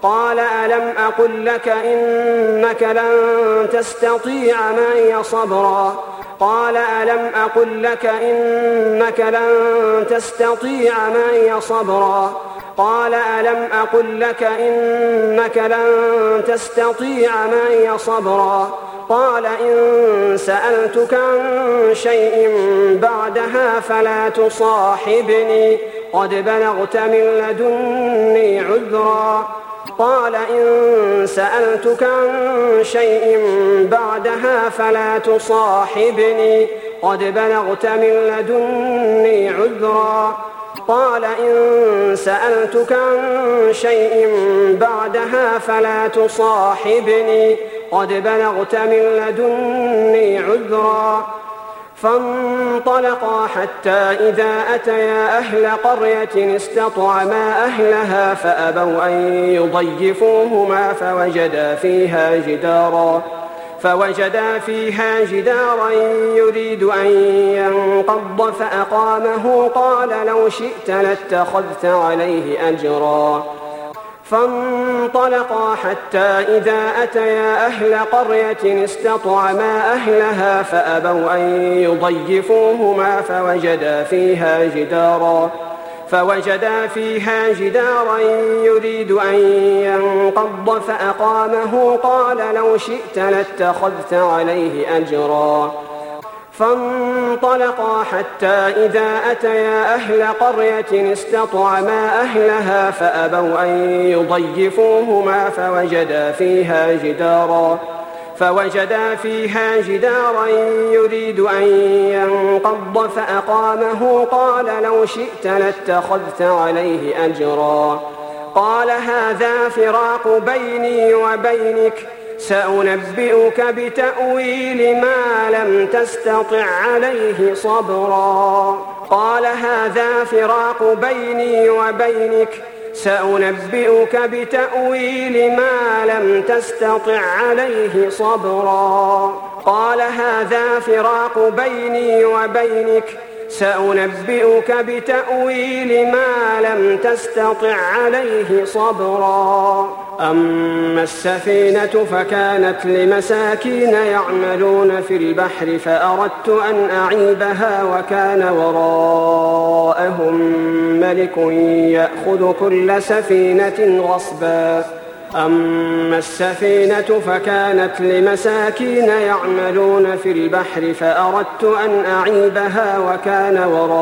قال ألم أقل لك إنك لن تستطيع معي صبرا قال ألم أقل لك إنك لن تستطيع معي صبرا قال ألم أقل لك إنك لن تستطيع معي صبرا قال إن سألتك عن شيء بعدها فلا تصاحبني قد بلغت من لدني عذرا قال إن سألتك عن شيء بعدها فلا تصاحبني قد بلغت من لدني عذرا قال إن سألتك عن شيء بعدها فلا تصاحبني قد بلغت من لدني عذرا فانطلقا حتى إذا أتيا أهل قرية استطعما أهلها فأبوا أن يضيفوهما فوجدا فيها جدارا يريد أن ينقض فأقامه قال لو شئت لاتخذت عليه أجرا فانطلقا حتى إذا أتيا أهل قرية استطعما أهلها فأبوا أن يضيفوهما فوجدا فيها جدارا يريد أن ينقض فأقامه قال لو شئت لاتخذت عليه أجرا فانطلقا حتى إذا أتيا أهل قرية استطعما أهلها فأبوا أن يضيفوهما فوجدا فيها جدارا يريد أن ينقض فأقامه قال لو شئت لاتخذت عليه أجرا قال هذا فراق بيني وبينك سأنبئك بتأويل ما لم تستطع عليه صبرا قال هذا فراق بيني وبينك سأنبئك بتأويل ما لم تستطع عليه صبرا قال هذا فراق بيني وبينك سأنبئك بتأويل ما لم تستطع عليه صبرا أما السفينة فكانت لمساكين يعملون في البحر فأردت أن أعيبها وكان وراءهم ملك يأخذ كل سفينة غصبا أما السفينة فكانت لمساكين يعملون في البحر فأردت أن أعيبها وكان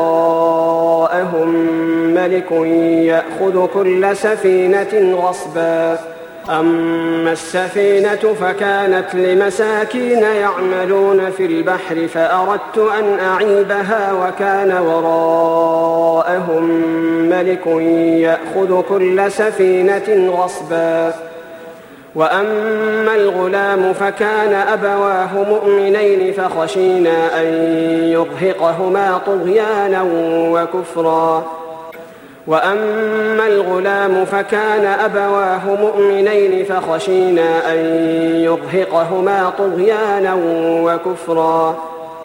وراءهم ملك يأخذ كل سفينة غصبا أما السفينة فكانت لمساكين يعملون في البحر فأردت أن أعيبها وكان وراءهم ملك يأخذ كل سفينة غصبا وأما الغلام فكان أبواه مؤمنين فخشينا أن يرهقهما طغيانا وكفرا وأما الغلام فكان أبواه مؤمنين فخشينا أن يرهقهما طغيانا وكفرا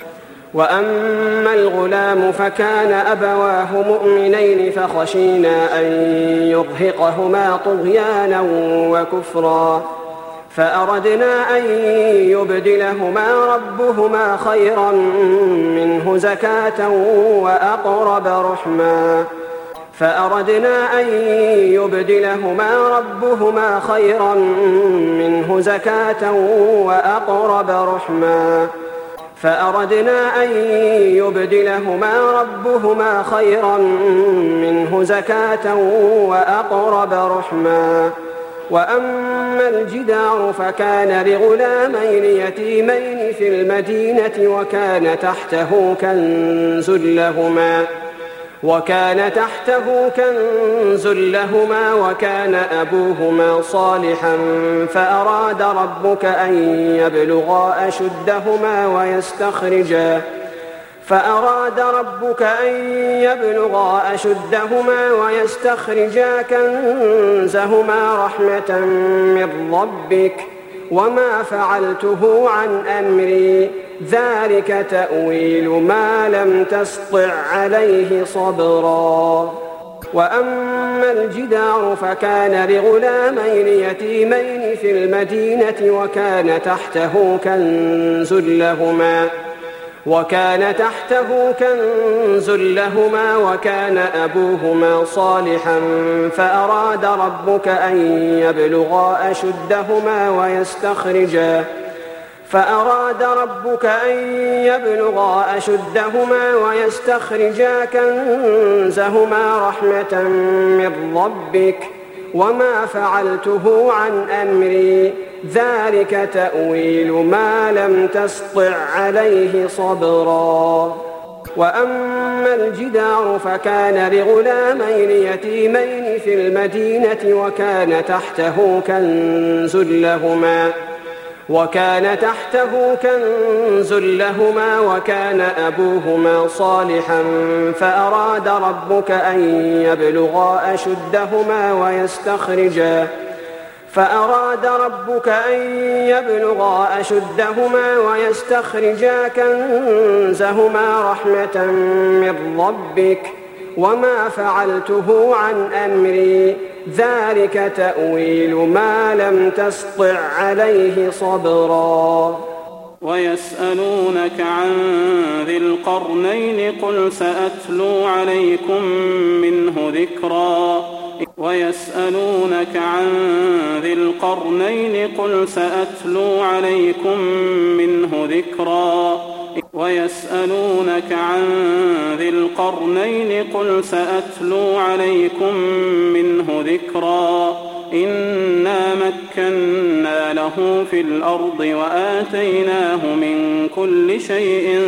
وأما الغلام فكان أبواه مؤمنين فخشينا أن يرهقهما طغيانا وكفرا فأردنا أن يبدلهما ربهما خيرا منه زكاة وأقرب رحما فأردنا أن يبدلهما ربهما خيرا منه زكاة وأقرب رحما فأردنا أن يبدلهما ربهما خيرا منه زكاة وأقرب رحما وأما الجدار فكان لغلامين يتيمين في المدينة وكان تحته كنز لهما وكان أبوهما صالحا فأراد ربك أن يبلغا أشدهما ويستخرجا كنزهما رحمة من ربك وما فعلته عن أمري ذلك تأويل ما لم تسطع عليه صبرا وأما الجدار فكان لغلامين يتيمين في المدينة وكان تحته كنز لهما وكان أبوهما صالحا فأراد ربك أن يبلغا أشدهما ويستخرجا كنزهما رحمة من ربك وما فعلته عن أمري ذلك تأويل ما لم تسطع عليه صبرا. وأما الجدار فكان لغلامين يتيمين في المدينة وكان تحته كنز لهما وكان أبوهما صالحا فأراد ربك أن يبلغا أشدهما ويستخرجا كنزهما رحمة من ربك وما فعلته عن أمري ذلك تأويل ما لم تسطع عليه صبرا. ويسألونك عن ذي القرنين قل سأتلو عليكم منه ذكرا إنا مكنا له في الأرض وآتيناه من كل شيء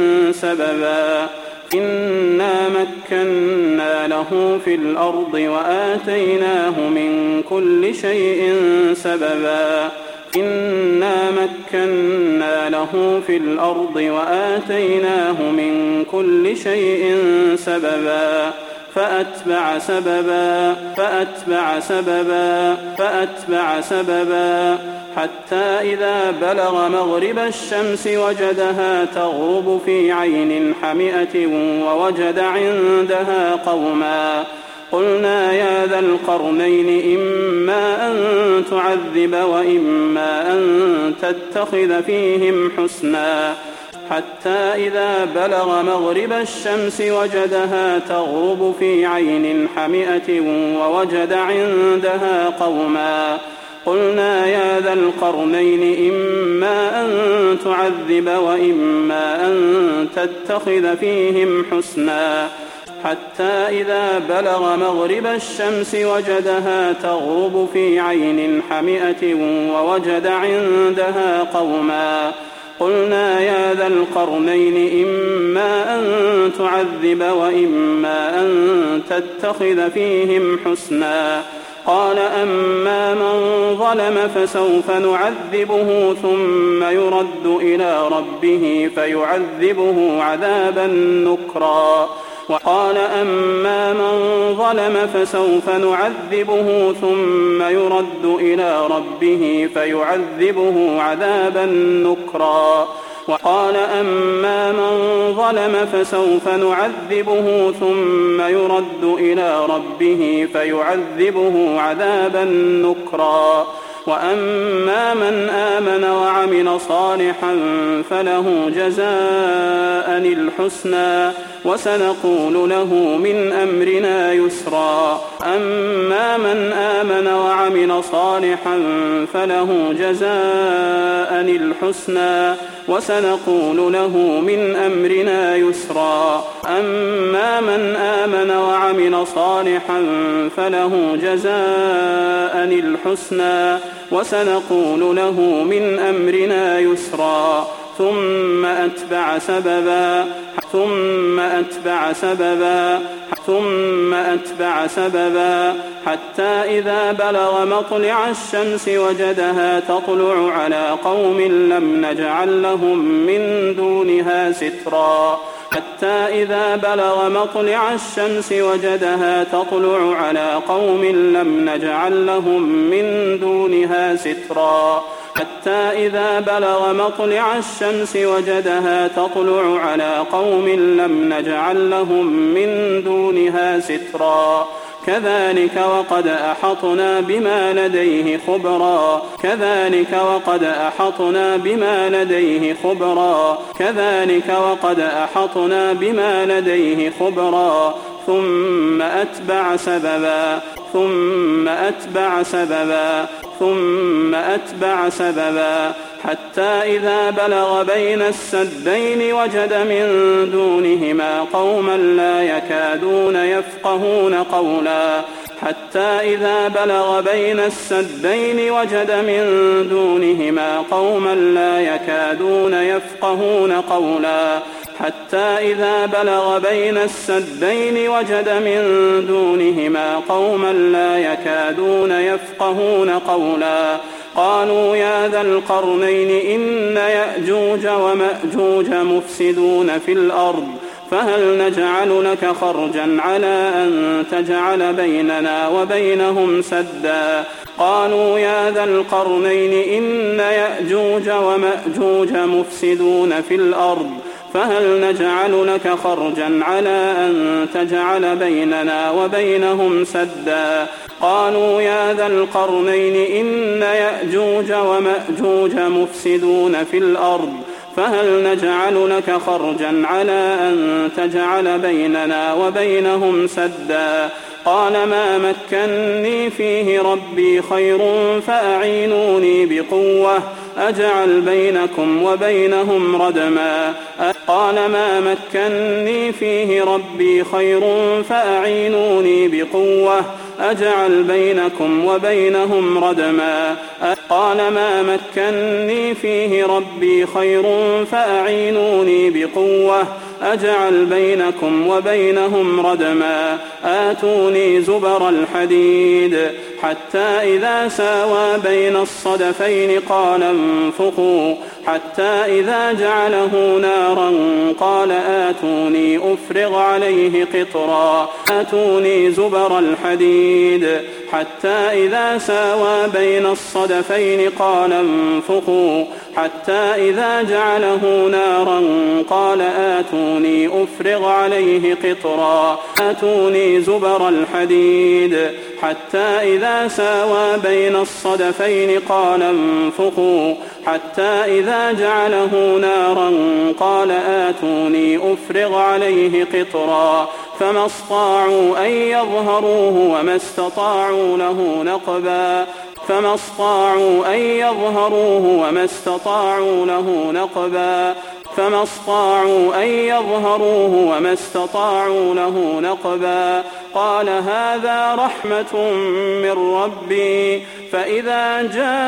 سببا فأتبع سببا حتى إذا بلغ مغرب الشمس وجدها تغرب في عين حمئة ووجد عندها قوما قلنا يا ذا القرنين إما أن تعذب وإما أن تتخذ فيهم حسنا حتى إذا بلغ مغرب الشمس وجدها تغرب في عين حمئة ووجد عندها قوما قلنا يا ذا القرنين إما أن تعذب وإما أن تتخذ فيهم حسنا حتى إذا بلغ مغرب الشمس وجدها تغرب في عين حمئة ووجد عندها قوما قلنا يا ذا القرنين إما أن تعذب وإما أن تتخذ فيهم حسنا قال أما من ظلم فسوف نعذبه ثم يرد إلى ربه فيعذبه عذابا نكرا وقال أما من ظلم فسوف نعذبه ثم يرد إلى ربه فيعذبه عذابا نكرا وقال أما من ظلم فسوف نعذبه ثم يرد إلى ربه فيعذبه عذابا نكرا وأما من آمن وعمل صالحا فله جزاء الحسنى وسنقول له من أمرنا يسرا أما من آمن وعمل صالحا فله جزاء الحسنى وسنقول له من أمرنا يسرا أما من آمن وعمل صالحا فله جزاء الحسنى وسنقول له من أمرنا يسرا ثم أتبع سببا حتى إذا بلغ مطلع الشمس وجدها تطلع على قوم لم نجعل لهم من دونها سترا حتى إذا بلغ مطلع الشمس وجدها تطلع على قوم لم نجعل لهم من دونها سترا حتى إذا بلغ مطلع الشمس وجدها تطلع على قوم لم نجعل لهم من دونها سترا كذلك وقد أحطنا بما لديه خبرا كذلك وقد أحطنا بما لديه خبرا كذلك وقد أحطنا بما لديه خبرا ثم أتبع سببا ثم أتبع سببا ثم أتبع سببا حتى إذا بلغ بين السدين وجد من دونهما قوما لا يكادون يفقهون قولا حتى إذا بلغ بين السدين وجد من دونهما قوما لا يكادون يفقهون قولا حتى إذا بلغ بين السدين وجد من دونهما قوما لا يكادون يفقهون قولا قالوا يا ذا القرنين إن يأجوج ومأجوج مفسدون في الأرض فهل نجعل لك خرجا على أن تجعل بيننا وبينهم سدا قالوا يا ذا القرنين إن يأجوج ومأجوج مفسدون في الأرض فهل نجعل لك خرجا على أن تجعل بيننا وبينهم سدا قالوا يا ذا القرنين إن يأجوج ومأجوج مفسدون في الأرض فهل نجعل لك خرجا على أن تجعل بيننا وبينهم سدا قال ما مكني فيه ربي خير فأعينوني بقوة أجعل بينكم وبينهم ردما قال ما مكني فيه ربي خير فأعينوني بقوة أجعل بينكم وبينهم ردما قال ما مكني فيه ربي خير فأعينوني بقوة أجعل بينكم وبينهم ردما آتوني زبر الحديد حتى إذا ساوى بين الصدفين قال انفخوا حتى إذا جعله نارا قال آتوني أفرغ عليه قطرا آتوني زبر الحديد حتى إذا ساوى بين الصدفين قال انفخوا حتى إذا جعله نارا قال آتوني أفرغ عليه قطرا آتوني زبر الحديد حتى إذا ساوى بين الصدفين قال انفخوا حتى إذا جعله نارا قال آتوني أفرغ عليه قطرا فما استطاعوا أن يظهروه وما استطاعوا له نقبا فما استطاعوا أن يظهروه وما استطاعوا له نقبا فما استطاعوا أن يظهروه وما استطاعوا له نقبا قال هذا رحمة من ربي فإذا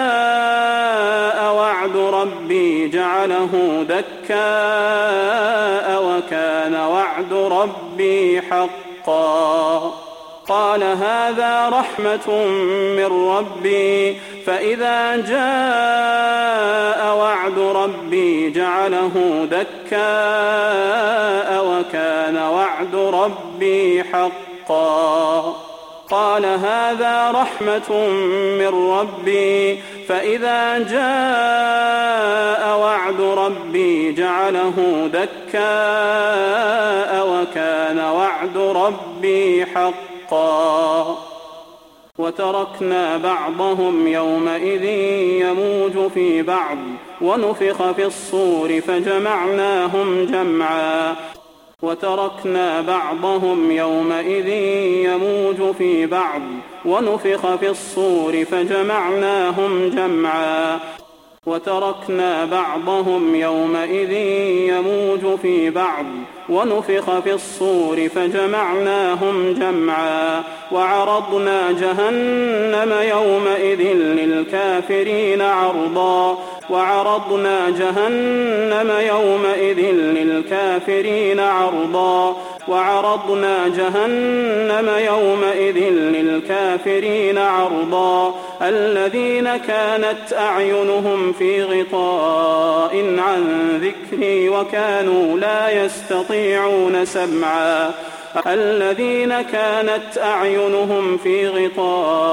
جاء وعد ربي جعله دكاء وكان وعد ربي حقا قال هذا رحمة من ربي فإذا جاء وعد ربي جعله دكاء وكان وعد ربي حقا قال هذا رحمة من ربي فإذا جاء وعد ربي جعله دكاء وكان وعد ربي حقا وتركنا بعضهم يومئذ يموج في بعض ونفخ في الصور فجمعناهم جمعا وتركنا بعضهم يومئذ يموج في بعض ونفخ في الصور فجمعناهم جمعا وتركنا بعضهم يومئذ يموج في بعض ونفخ في الصور فجمعناهم جمعا وعرضنا جهنم يومئذ للكافرين عرضا وعرضنا جهنم يومئذ للكافرين عرضا وعرضنا جهنم يومئذ للكافرين عرضا الذين كانت أعينهم في غطاء عن ذكري وكانوا لا يستطيعون سمعا الذين كانت أعينهم في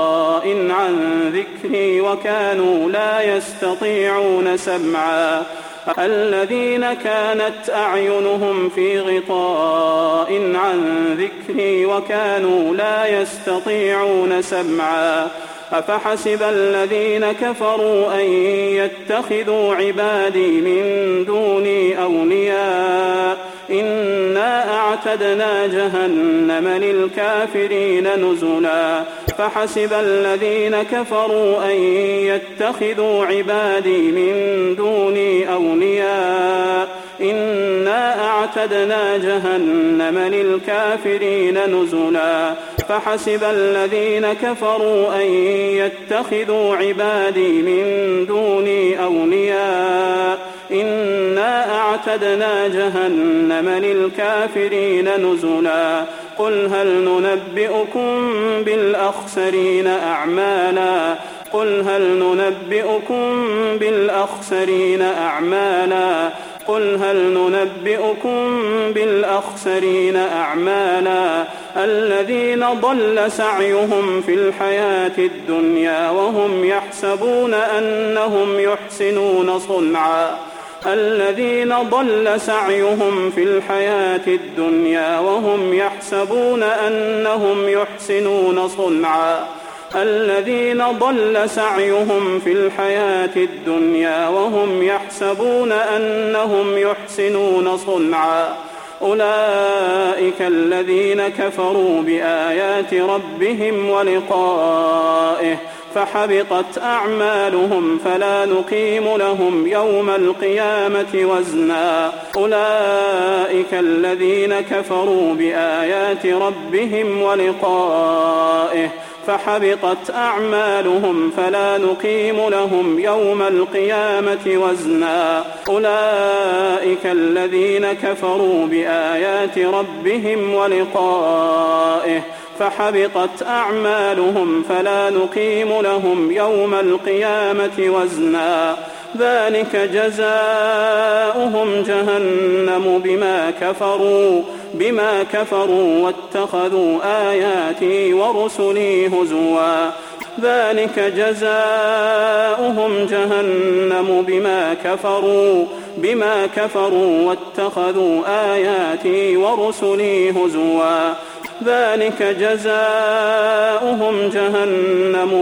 غطاء عن ذكري وكانوا لا يستطيعون سمعا الذين كانت أعينهم في غطاء عن ذكري وكانوا لا يستطيعون سمعا أفحسب الذين كفروا أن يتخذوا عبادي من دوني أولياء إنا أعتدنا جهنم للكافرين نزلا فحسب الذين كفروا أن يتخذوا عبادي من دوني أولياء إنا أعتدنا جهنم للكافرين نزلا فحسب الذين كفروا أن يتخذوا عبادي من دوني أولياء إنا أعتدنا جهنم للكافرين نزلا قل هل ننبئكم بالأخسرين أعمالا قل هل ننبئكم بالأخسرين أعمالا قل هل ننبئكم بالأخسرين أعمالا الذين ضل سعيهم في الحياة الدنيا وهم يحسبون أنهم يحسنون صنعا الذين ضل سعيهم في الحياة الدنيا وهم يحسبون أنهم يحسنون صنعا الذين ضل سعيهم في الحياة الدنيا وهم يحسبون أنهم يحسنون صنعا أولئك الذين كفروا بآيات ربهم ولقائه فحبطت أعمالهم فلا نقيم لهم يوم القيامة وزنا أولئك الذين كفروا بآيات ربهم ولقائه فحبطت أعمالهم فلا نقيم لهم يوم القيامة وزنا أولئك الذين كفروا بآيات ربهم ولقائه فحبطت أعمالهم فلا نقيم لهم يوم القيامة وزنا ذلك جزاؤهم جهنم بما كفروا واتخذوا آياتي ورسلي هزوا ذلك جزاؤهم جهنم بما كفروا واتخذوا آياتي ورسلي هزوا ذلك جزاؤهم جهنم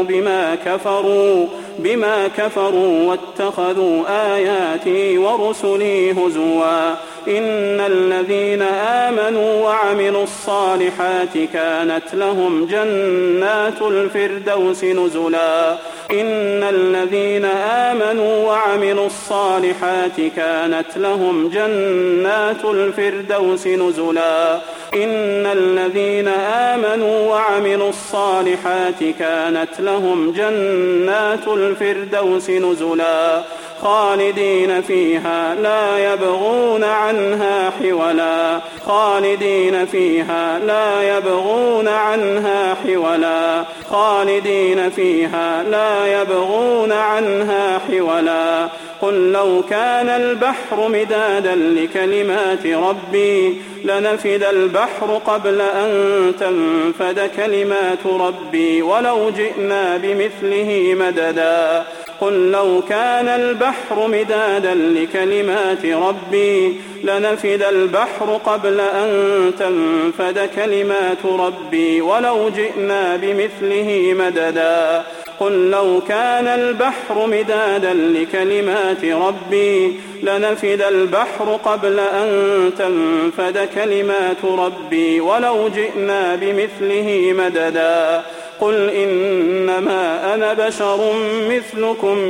بما كفروا واتخذوا آياتي ورسلي هزوا إن الذين آمنوا وعملوا الصالحات كانت لهم جنات الفردوس نزلا إن الذين آمنوا وعملوا الصالحات كانت لهم جنات الفردوس نزلا إن الذين آمنوا وعملوا الصالحات كانت لهم جنات الفردوس نزلا خالدين فيها لا يبغون عنها حولا خالدين فيها لا يبغون عنها حولا خالدين فيها لا يبغون عنها حولا قل لو كان البحر مدادا لكلمات ربي لنفد البحر قبل أن تنفد كلمات ربي ولو جئنا بمثله مددا قل لو كان البحر مدادا لكلمات ربي لنفد البحر قبل أن تنفد كلمات ربي ولو جئنا بمثله مددا قل لو كان البحر مدادا لكلمات ربي لنفد البحر قبل أن تنفد كلمات ربي ولو جئنا بمثله مددا قل إنما أنا بشر مثلكم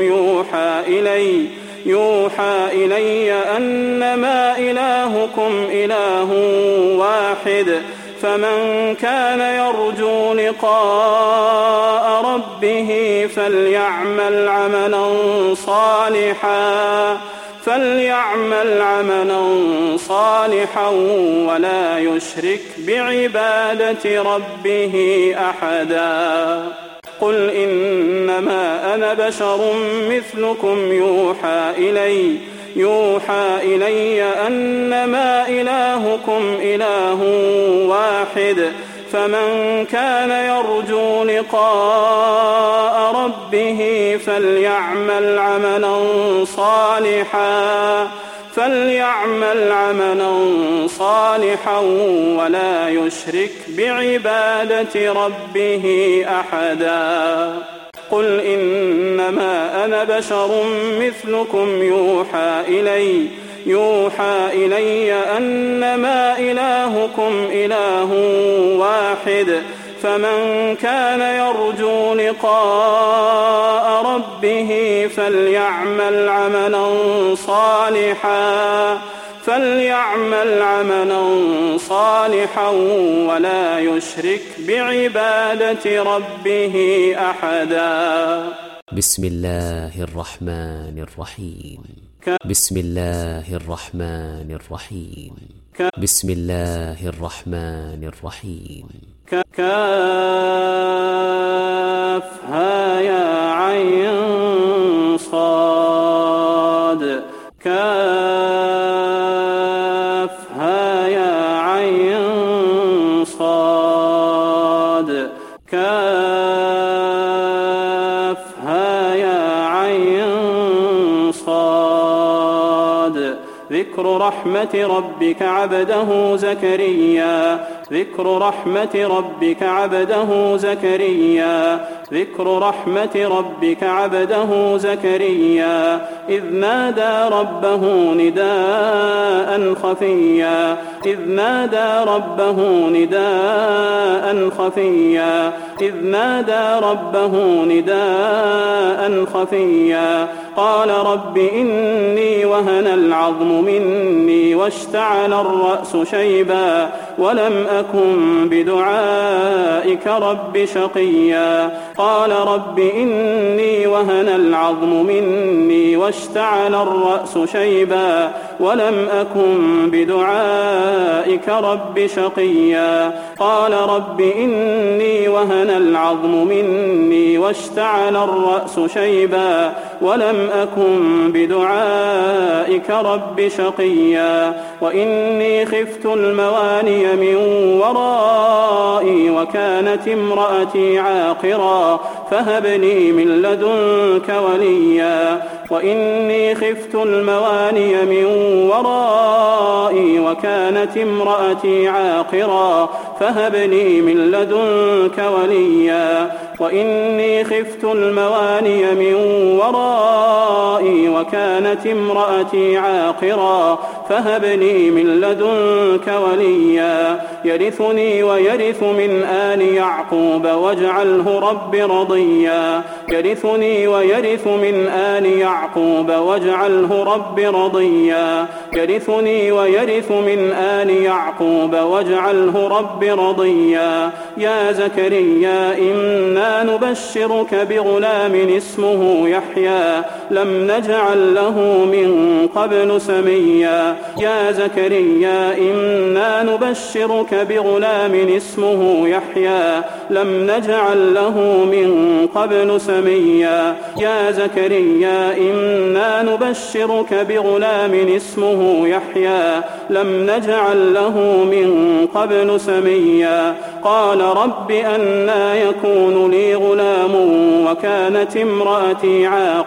يوحى إلي أنما إلهكم إله واحد فمن كان يرجو لقاء ربه فليعمل عملا صالحا ولا يشرك بعبادة ربه أحدا قل إنما أنا بشر مثلكم يوحى إلي أنما إلهكم إله واحد فمن كان يرجو لقاء ربه فليعمل عملا صالحا ولا يشرك بعبادة ربه أحدا. قل إنما أنا بشر مثلكم يوحى إلي أنما إلهكم إله واحد فمن كان يرجو لقاء ربه فليعمل عملا صالحا ولا يشرك بعبادة ربه أحدا. بسم الله الرحمن الرحيم. بسم الله الرحمن الرحيم. بسم الله الرحمن الرحيم. كافها يا عين صاد كافها يا عين صاد كافها يا عين صاد. ذكر رحمة ربك عبده زكريا ذكر رحمة ربك عبده زكريا ذكر رحمة ربك عبده زكريا إذ نادى ربه نداء خفيا إذ نادى ربه نداء خفيا إذ نادى ربه نداء خفيا قال رب إني وهن العظم مني واشتعل الرأس شيبا ولم أكن بدعائك رب شقيا قال رب إني وهن العظم مني واشتعل الرأس شيبا ولم أكن بدعائك رب شقيا قال رب إني وهن العظم مني واشتعل الرأس شيبا ولم أكن بدعائك رب شقيا وإني خفت المواني من ورائي وكانت امرأتي عاقرا فهب لي من لدنك وليا وإني خفت المواني من ورائي وكانت امرأتي عاقرا فهب لي من لدنك وليا وإني خفت المواني من ورائي وكانت امرأتي عاقرا فهب لي من لدنك وليا يرثني ويرث من آل يعقوب واجعله رب رضيا يرثني ويرث من آل يعقوب واجعله رب رضيا يرثني ويرث من آل يعقوب واجعله رب رضيا يا زكريا إنا نبشرك بغلام اسمه يحيى لم نجعل له من قبل سميا يا زكريا إنا نبشرك بغلام اسمه يحيى لم نجعل له من قبل سميا يا زكريا إنا نبشرك بغلام اسمه يحيى لم نجعل له من قبل سميا قال رب أنى يكون لي غلام وكانت امرأتي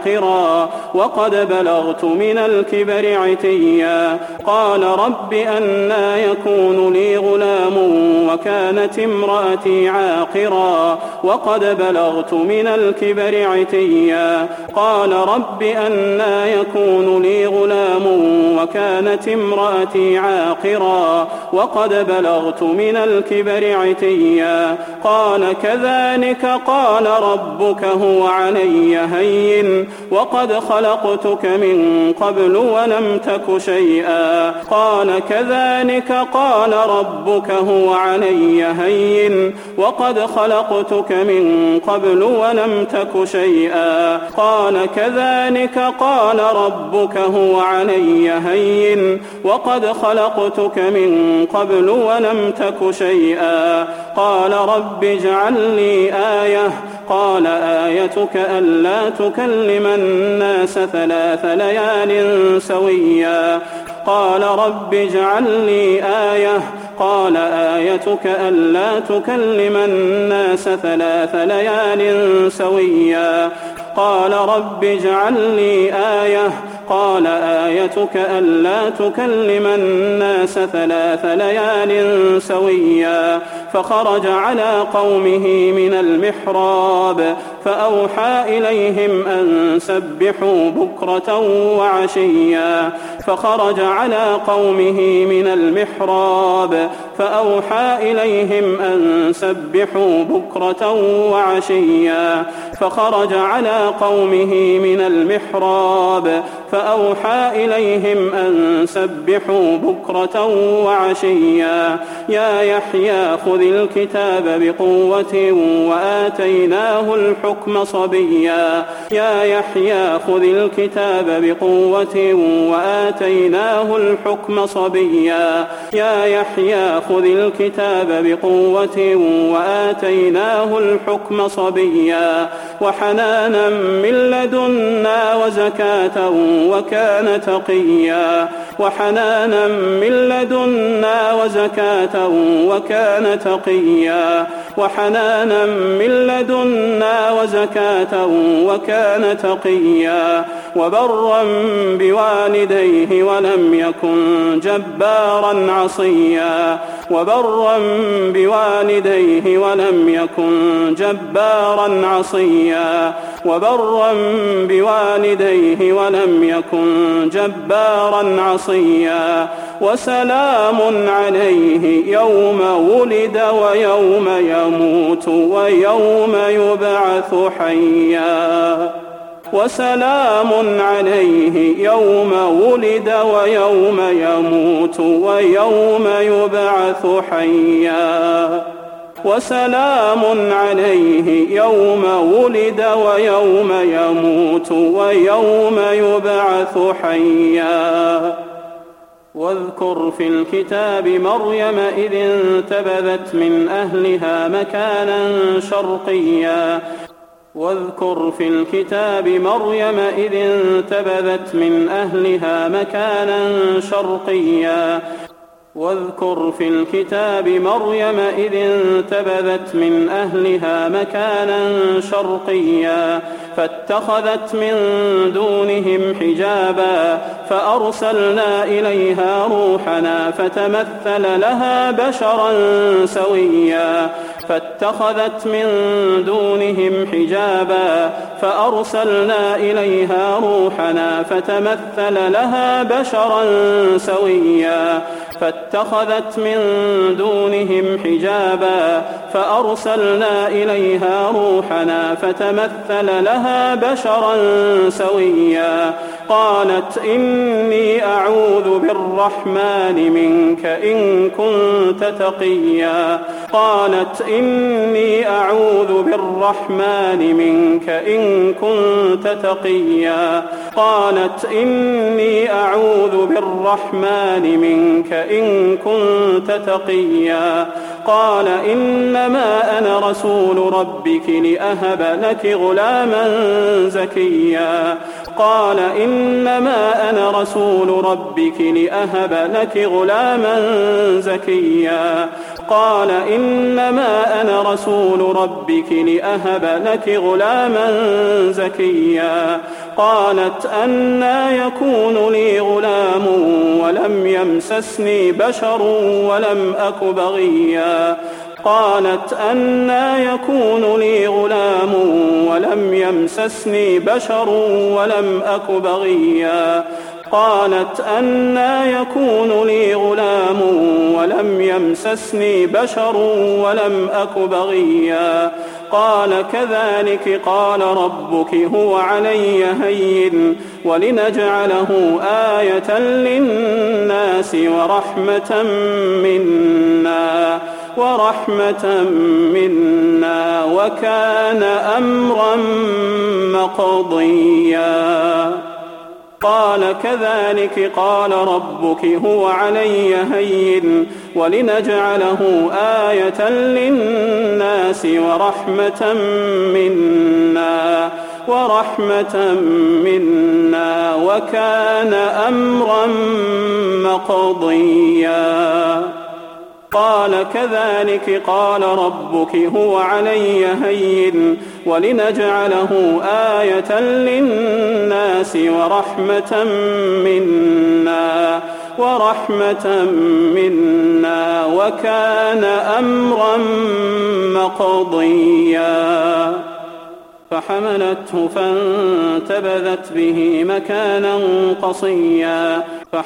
عاقرا وقد بلغت من الكبر عتيا قال رب أنى يكون لي غلام وكانت امرأتي عاقرا وقد بلغت من الكبر عتيا قال رب أنى يكون لي غلام وكانت امرأتي عاقرا وقد بلغت من الكبر عتيا قال كذلك قال ربك هو علي هين وقد خلقتك من قبل ولم تك شيئا قال كذلك قال ربك هو علي هين وقد خلقتك من قبل ولم تك شيئا قال كذلك قال ربك هو علي هين وقد خلقتك من قبل ولم تك شيئا قال رب اجعل لي آية قال آيتك ألا تكلم الناس 3 ليال سويا قال رب اجعل لي آية قال آيتك ألا تكلم الناس 3 ليال سويا قال رب اجعل لي آية قال آيتك ألا تكلم الناس 3 ليال سويا فخرج على قومه من المحراب فأوحى إليهم أن سبحوا بكرة وعشيا فخرج على قومه من المحراب فأوحى إليهم أن سبحوا بكرة وعشيا فخرج على قومه من المحراب فأوحى إليهم أن سبحوا بكرة وعشيا يا يحيى خذ الكتاب بقوة وآتيناه الحكم صبيا يا يحيى خذ الكتاب بقوة وآتيناه الحكم صبيا يا يحيى خذ الكتاب بقوة وآتيناه الحكم صبيا وحنانا من لدنا وزكاة وكان تقيا وحنانا من لدنا وزكاة وكان تقيا وحنانا من لدنا وزكاة وكان تقيا وبرا بوالديه ولم يكن جبارا عصيا وبرا بوالديه ولم يكن جبارا عصيا وبرا بوالديه ولم يكن جبارا عصيا وسلام عليه يوم ولد ويوم يموت ويوم يبعث حيا وسلام عليه يوم ولد ويوم يموت ويوم يبعث حيا وسلام عليه يوم ولد ويوم يموت ويوم يبعث حيا واذكر في الكتاب مريم إذ انتبذت من أهلها مكانا شرقيا واذكر في الكتاب مريم إذ انتبذت من أهلها مكانا شرقيا واذكر في الكتاب مريم إذ انتبذت من أهلها مكانا شرقيا فاتخذت من دونهم حجابا فأرسلنا إليها روحنا فتمثل لها بشرا سويا فاتخذت من دونهم حجابا فأرسلنا إليها روحنا فتمثل لها بشرا سويا فاتخذت من دونهم حجابا فأرسلنا إليها روحنا فتمثل لها بشرا سويا قالت إني أعوذ بالرحمن منك إن كنت تقيا قالت إني أعوذ بالرحمن منك إن كنت تقيا قالت إني أعوذ بالرحمن منك إن كنت تقيا قال إنما أنا رسول ربك لأهب لك غلاما زكيا قال إنما أنا رسول ربك لأهب لك غلاما زكيا قال إنما أنا رسول ربك لأهب لك غلاما زكيا قالت أنى يكون لي غلام ولم يمسسني بشر ولم أك بغيا قالت أنى يكون لي غلام ولم يمسسني بشر ولم أك بغيا قالت أنى يكون لي غلام ولم يمسسني بشر ولم أك بغيا قال كذلك قال ربك هو علي هين ولنجعله آية للناس ورحمة منا وكان أمرا مقضيا قال كذلك قال ربك هو علي هين ولنجعله آية للناس ورحمة منا وكان أمرا مقضيا قال كذلك قال ربك هو علي هين ولنجعله آية للناس ورحمة منا وكان أمرا مقضيا فحملته فانتبذت به مكانا قصيا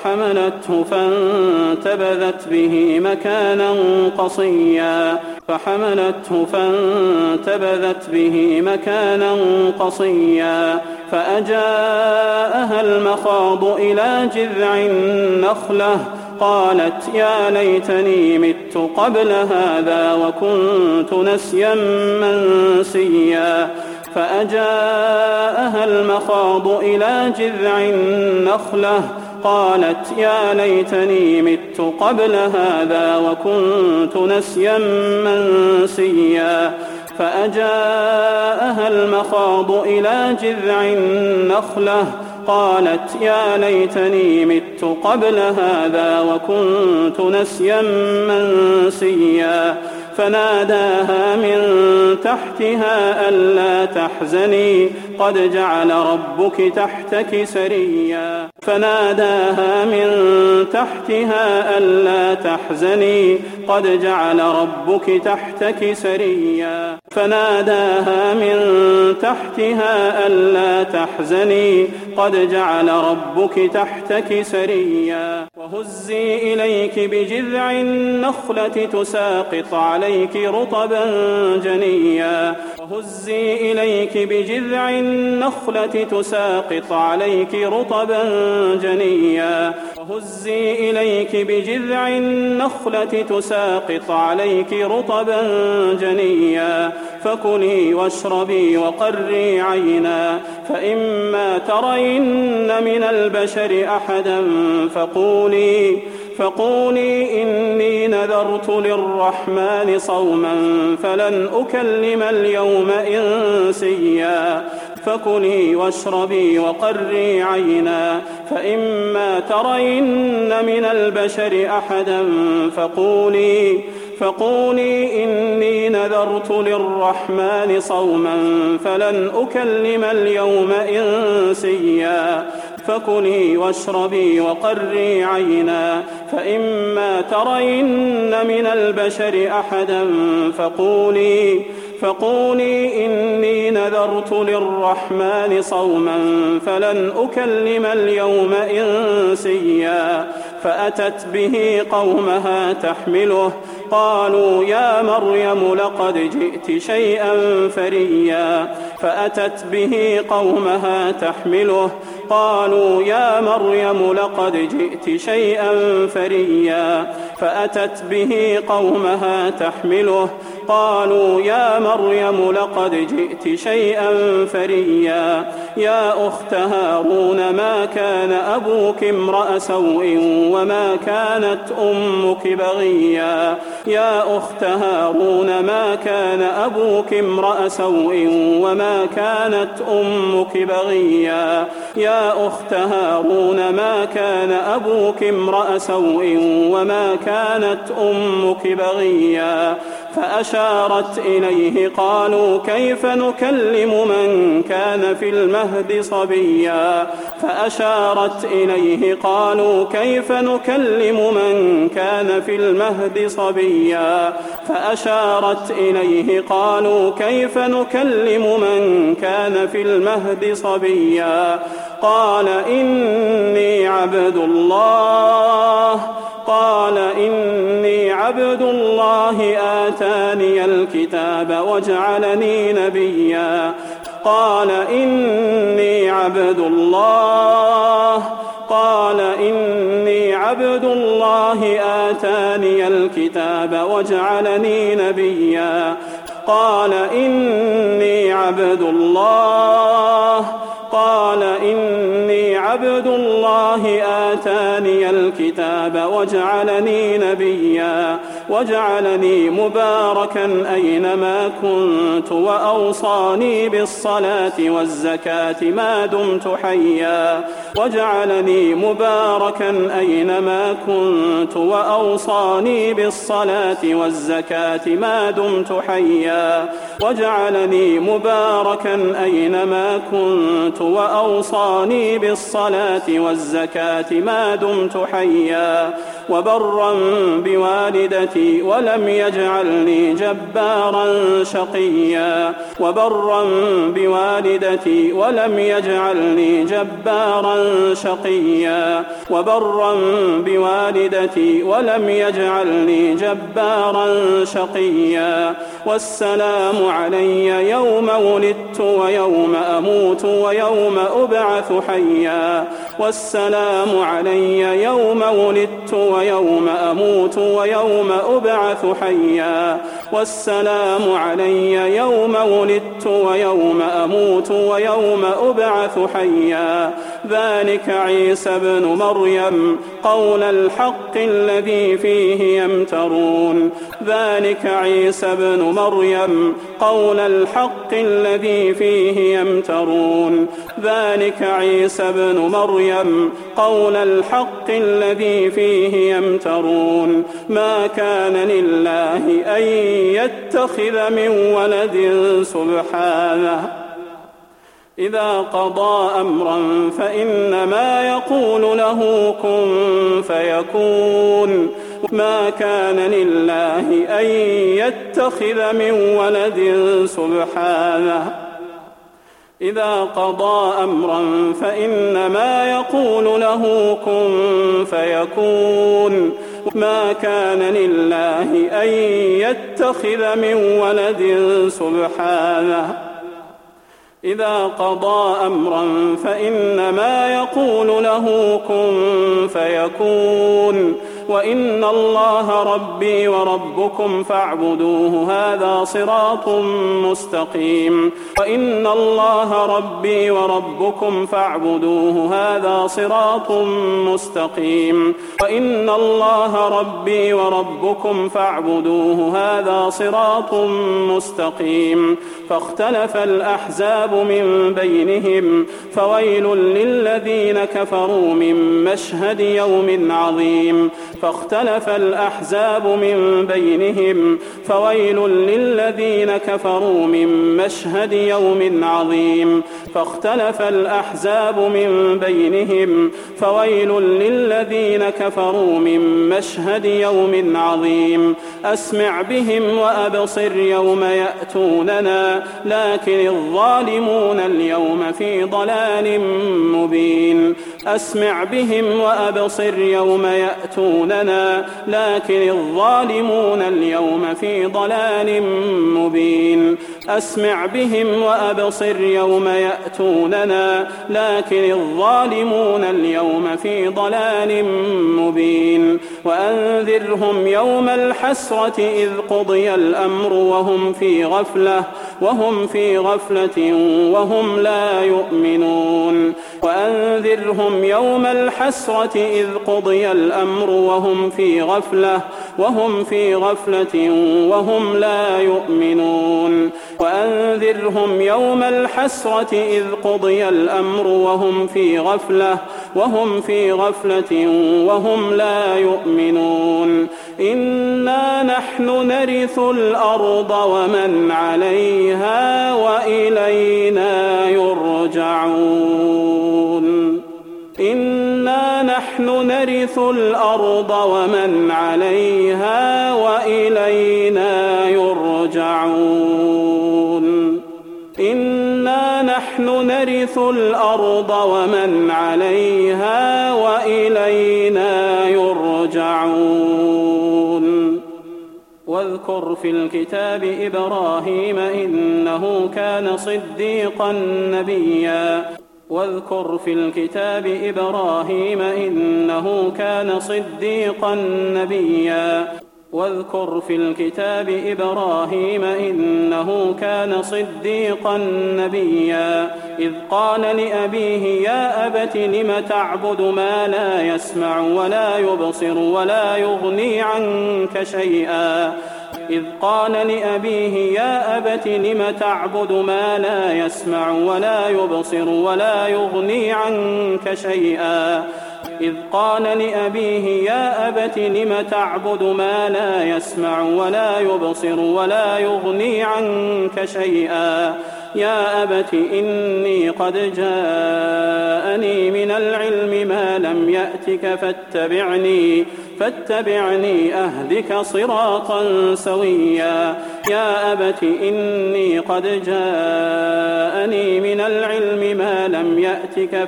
فأجاءها المخاض إلى جذع النخلة قالت يا ليتني مت قبل هذا وكنت نسيا منسيا فأجاءها المخاض إلى جذع النخلة قالت يا ليتني مت قبل هذا وكنت نسيا منسيا فأجاءها المخاض إلى جذع النخلة قالت يا ليتني مت قبل هذا وكنت نسيا منسيا فناداها من تحتها ألا تحزني قد جعل ربك تحتك سريا قد جعل ربك تحتك سريا وهزي إليك بجذع النخلة تساقط عليك رطبا جنيا فكلي واشربي وقري عينا فإما ترين من البشر أحدا فقولي إني نذرت للرحمن صوما فلن أكلم اليوم إنسيا فكلي واشربي وقري عينا فإما ترين من البشر أحدا فقولي إني نذرت للرحمن صوما فلن أكلم اليوم إنسيا فكلي واشربي وقري عينا فإما ترين من البشر أحدا فقولي إني نذرت للرحمن صوما فلن أكلم اليوم إنسيا فأتت به قومها تحمله قالوا يا مريم لقد جئت شيئا فريا يا أخت هارون ما كان أبوك امرأ سوء وما كانت أمك بغيا فأشارت إليه قالوا كيف نكلم من كان في المهد صبيا قال إني عبد الله آتاني الكتاب وجعلني نبيا وجعلني مباركا أينما كنت وأوصاني بالصلاة والزكاة ما دمت حيا وجعلني مباركا أينما كنت وأوصاني بالصلاة والزكاة ما دمت حيا وجعلني مباركا أينما كنت وأوصاني بالصلاة والزكاة ما دمت حيا وبرا بوالدتي ولم يجعلني جبارا شقيا وبرا بوالدتي ولم يجعلني جبارا شقيا وبرا بوالدتي ولم يجعلني جبارا شقيا والسلام علي يوم ولدت ويوم أموت ويوم أبعث حيا والسلام علي يوم ولدت ويوم أموت ويوم أبعث حيا والسلام علي يوم ولدت ويوم أموت ويوم أبعث حيا ذلك عيسى ابن مريم قول الحق الذي فيه يمترون ذلك عيسى ابن مريم قول الحق الذي فيه يمترون ذلك عيسى ابن مريم قول الحق الذي فيه يمترون ما كان لله أن يتخذ من ولد سبحانه إذا قضى أمرا فإنما يقول له كن فيكون ما كان لله أن يتخذ من ولد سبحانه إذا قضى أمرا فإنما يقول له كن فيكون ما كان لله أن يتخذ من ولد سبحانه إذا قضى أمرا فإنما يقول له كن فيكون وإن الله ربي وربكم فاعبدوه هذا صراط مستقيم وإن الله ربي وربكم فاعبدوه هذا صراط مستقيم وإن الله ربي وربكم فاعبدوه هذا صراط مستقيم فاختلف الأحزاب من بينهم فويل للذين كفروا من مشهد يوم عظيم فاختلف الأحزاب من بينهم فويل للذين كفروا من مشهد يوم عظيم فاختلف الأحزاب من بينهم فويل للذين كفروا من مشهد يوم عظيم أسمع بهم وأبصر يوم يأتوننا لكن الظالمون اليوم في ضلال مبين أسمع بهم وأبصر يوم يأتوننا لكن الظالمون اليوم في ضلال مبين أسمع بهم وأبصر يوم يأتوننا لكن الظالمون اليوم في ضلال مبين وأنذرهم يوم الحسرة إذ قضي الأمر وهم في غفلة وهم لا يؤمنون وأنذرهم يوم الحسرة إذ قضي الأمر وهم في غفلة وهم لا يؤمنون وأنذرهم يوم الحسرة إذ قضي الأمر وهم في غفلة وهم لا يؤمنون إنا نحن نرث الأرض ومن عليها وإلينا يرجعون إنا نحن نرث الأرض ومن عليها وإلينا يرجعون إنا نحن نرث الأرض ومن عليها وإلينا يرجعون واذكر في الكتاب إبراهيم إنه كان صديقا نبيا واذكر في الكتاب إبراهيم إنه كان صديقا نبيا واذكر في الكتاب إبراهيم إنه كان صديقا نبيا إذ قال لأبيه يا أبت لم تعبد ما لا يسمع ولا يبصر ولا يغني عنك شيئا إذ قال لأبيه يا أبت لم تعبد ما لا يسمع ولا يبصر ولا يغني عنك شيئا إذ قال لأبيه يا أبت لم تعبد ما لا يسمع ولا يبصر ولا يغني عنك شيئا يا أبت إني قد جاءني من العلم ما لم يأتك فاتبعني أهدك صراطا سويا يا أبت إني قد جاءني من العلم ما لم يأتك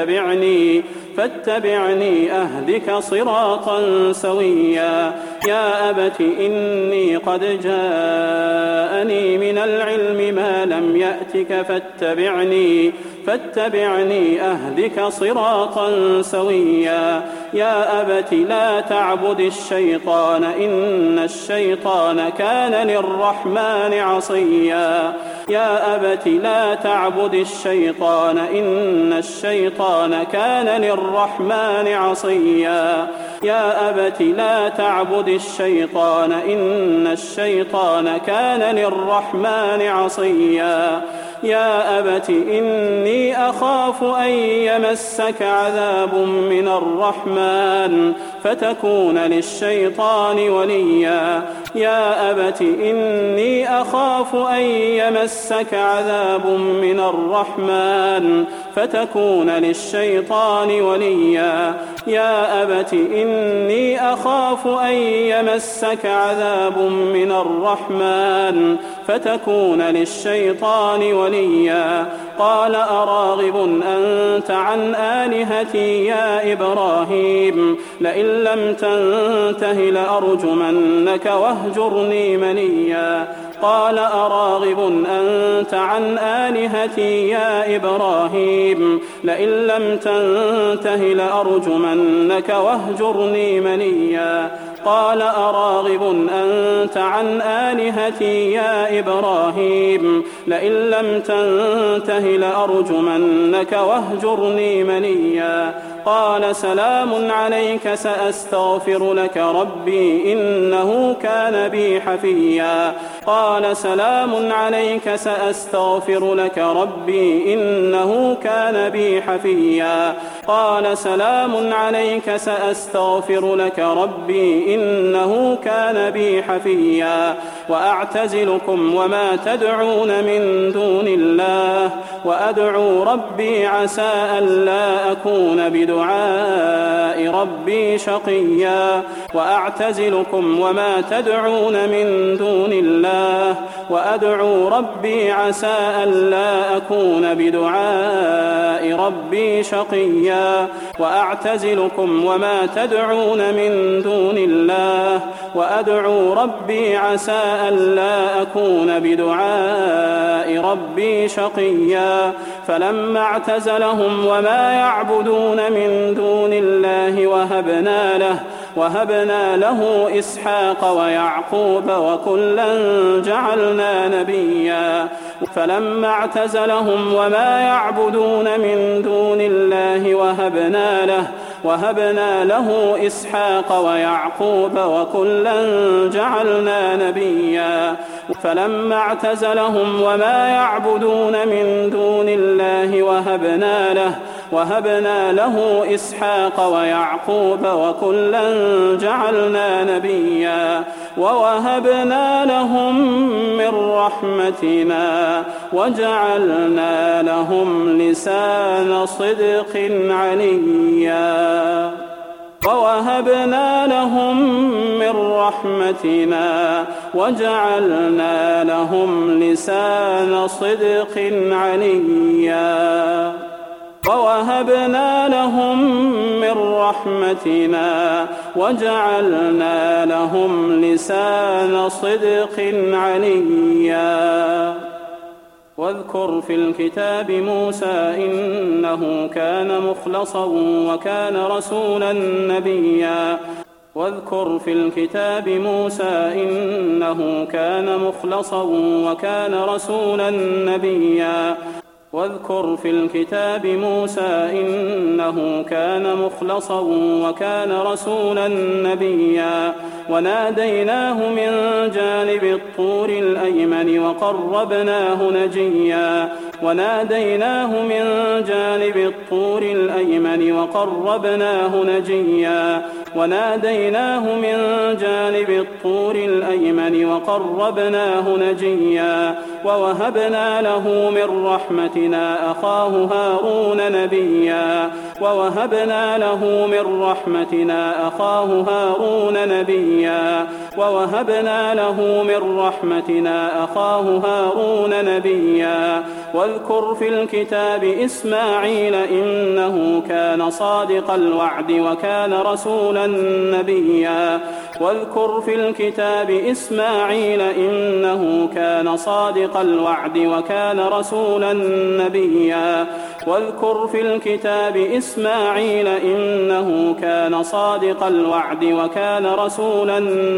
فاتبعني أهدك صراطا سويا يا أبت إني قد جاءني من العلم ما لم يأتك فاتبعني أهدك صراطا سويا يا أبت لا تعبد الشيطان إن الشيطان كان للرحمن عصيا يا أبت لا تعبد الشيطان إن الشيطان كان للرحمن عصيا يا أبت لا تعبد الشيطان إن الشيطان كان للرحمن عصيا يا أبت إني أخاف أن يمسك عذاب من الرحمن فتكون للشيطان وليا يا أبت إني أخاف أن يمسك عذاب من الرحمن فتكون للشيطان وليا يا أبت إني أخاف أن يمسك عذاب من الرحمن فتكون للشيطان وليا قال أراغب أنت عن آلهتي يا إبراهيم لئن لم تنته لأرجمنك واهجرني مليا قال أراغب أنت عن آلهتي يا إبراهيم لئن لم تنته لأرجمنك واهجرني مليا قال أراغب أنت عن آلهتي يا إبراهيم لئن لم تنته لأرجمنك واهجرني مليا قال سلام عليك سأستغفر لك ربي إنه كان بي حفيا قال سلام عليك سأستغفر لك ربي إنه كان بي حفيا قال سلام عليك سأستغفر لك ربي إنه كان بي حفيا وأعتزلكم وما تدعون من دون الله وأدعو ربي عسى ألا أكون بدعاء ربي شقيا وأعتزلكم وما تدعون من دون الله وأدعو ربي عسى ألا أكون بدعاء ربي شقيا وأعتزلكم وما تدعون من دون الله وأدعو ربي عسى ألا أكون بدعاء ربي شقيا فلما اعتزلهم وما يعبدون من دون الله وهبنا له إسحاق ويعقوب وكلا جعلنا نبيا فلما اعتزلهم وما يعبدون من دون الله وهبنا له إسحاق ويعقوب وكلا جعلنا نبيا فلما اعتزلهم وما يعبدون من دون الله وهبنا له إسحاق ويعقوب وكلا جعلنا نبيا ووهبنا لهم من رحمتنا وجعلنا لهم لسان صدق عليا ووهبنا لهم من رحمتنا وجعلنا لهم لسان صدق عليا ووهبنا لهم من رحمتنا وجعلنا لهم لسان صدق عليا واذكر في الكتاب موسى إنه كان مخلصا وكان رسولا نبيا واذكر في الكتاب موسى إنه كان مخلصا وكان رسولا نبيا واذكر في الكتاب موسى إنه كان مخلصا وكان رسولا نبيا وناديناه من جانب الطور الأيمن وقربناه نجيا وناديناه من جانب الطور الأيمن وقربناه نجيا وناديناه من جانب الطور الأيمن وقربناه نجيا ووهبنا له من رحمتنا أخاه هارون نبيا ووهبنا له من رحمتنا أخاه هارون نبيا ووهبنا له من رحمتنا أخاه هارون نبيا واذكر في الكتاب إسماعيل إنه كان صادق الوعد وكان رسولا نبيا واذكر في الكتاب إسماعيل إنه كان صادق الوعد وكان رسولا نبيا واذكر في الكتاب إسماعيل إنه كان صادق الوعد وكان رسولا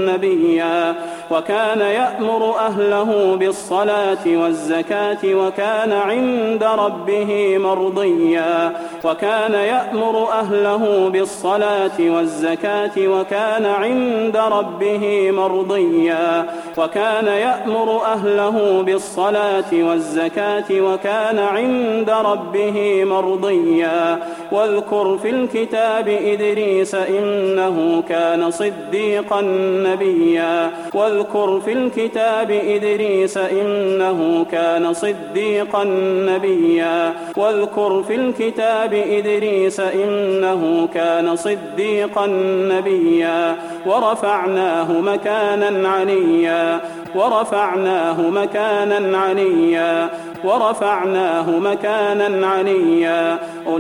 نبيا وكان يأمر أهله بالصلاة والزكاة وكان عند ربه مرضيا وكان يأمر أهله بالصلاة والزكاة وكان عند ربه مرضيا وكان يأمر أهله بالصلاة والزكاة وكان عند ربه مرضيا واذكر في الكتاب إدريس إنه كان صديقا نبيا واذكر في الكتاب إدريس إنه كان صديقا نبيا واذكر في الكتاب إدريس إنه كان صديقا نبيا ورفعناه مكانا عليا ورفعناه مكانا عليا ورفعناه مكانا عليا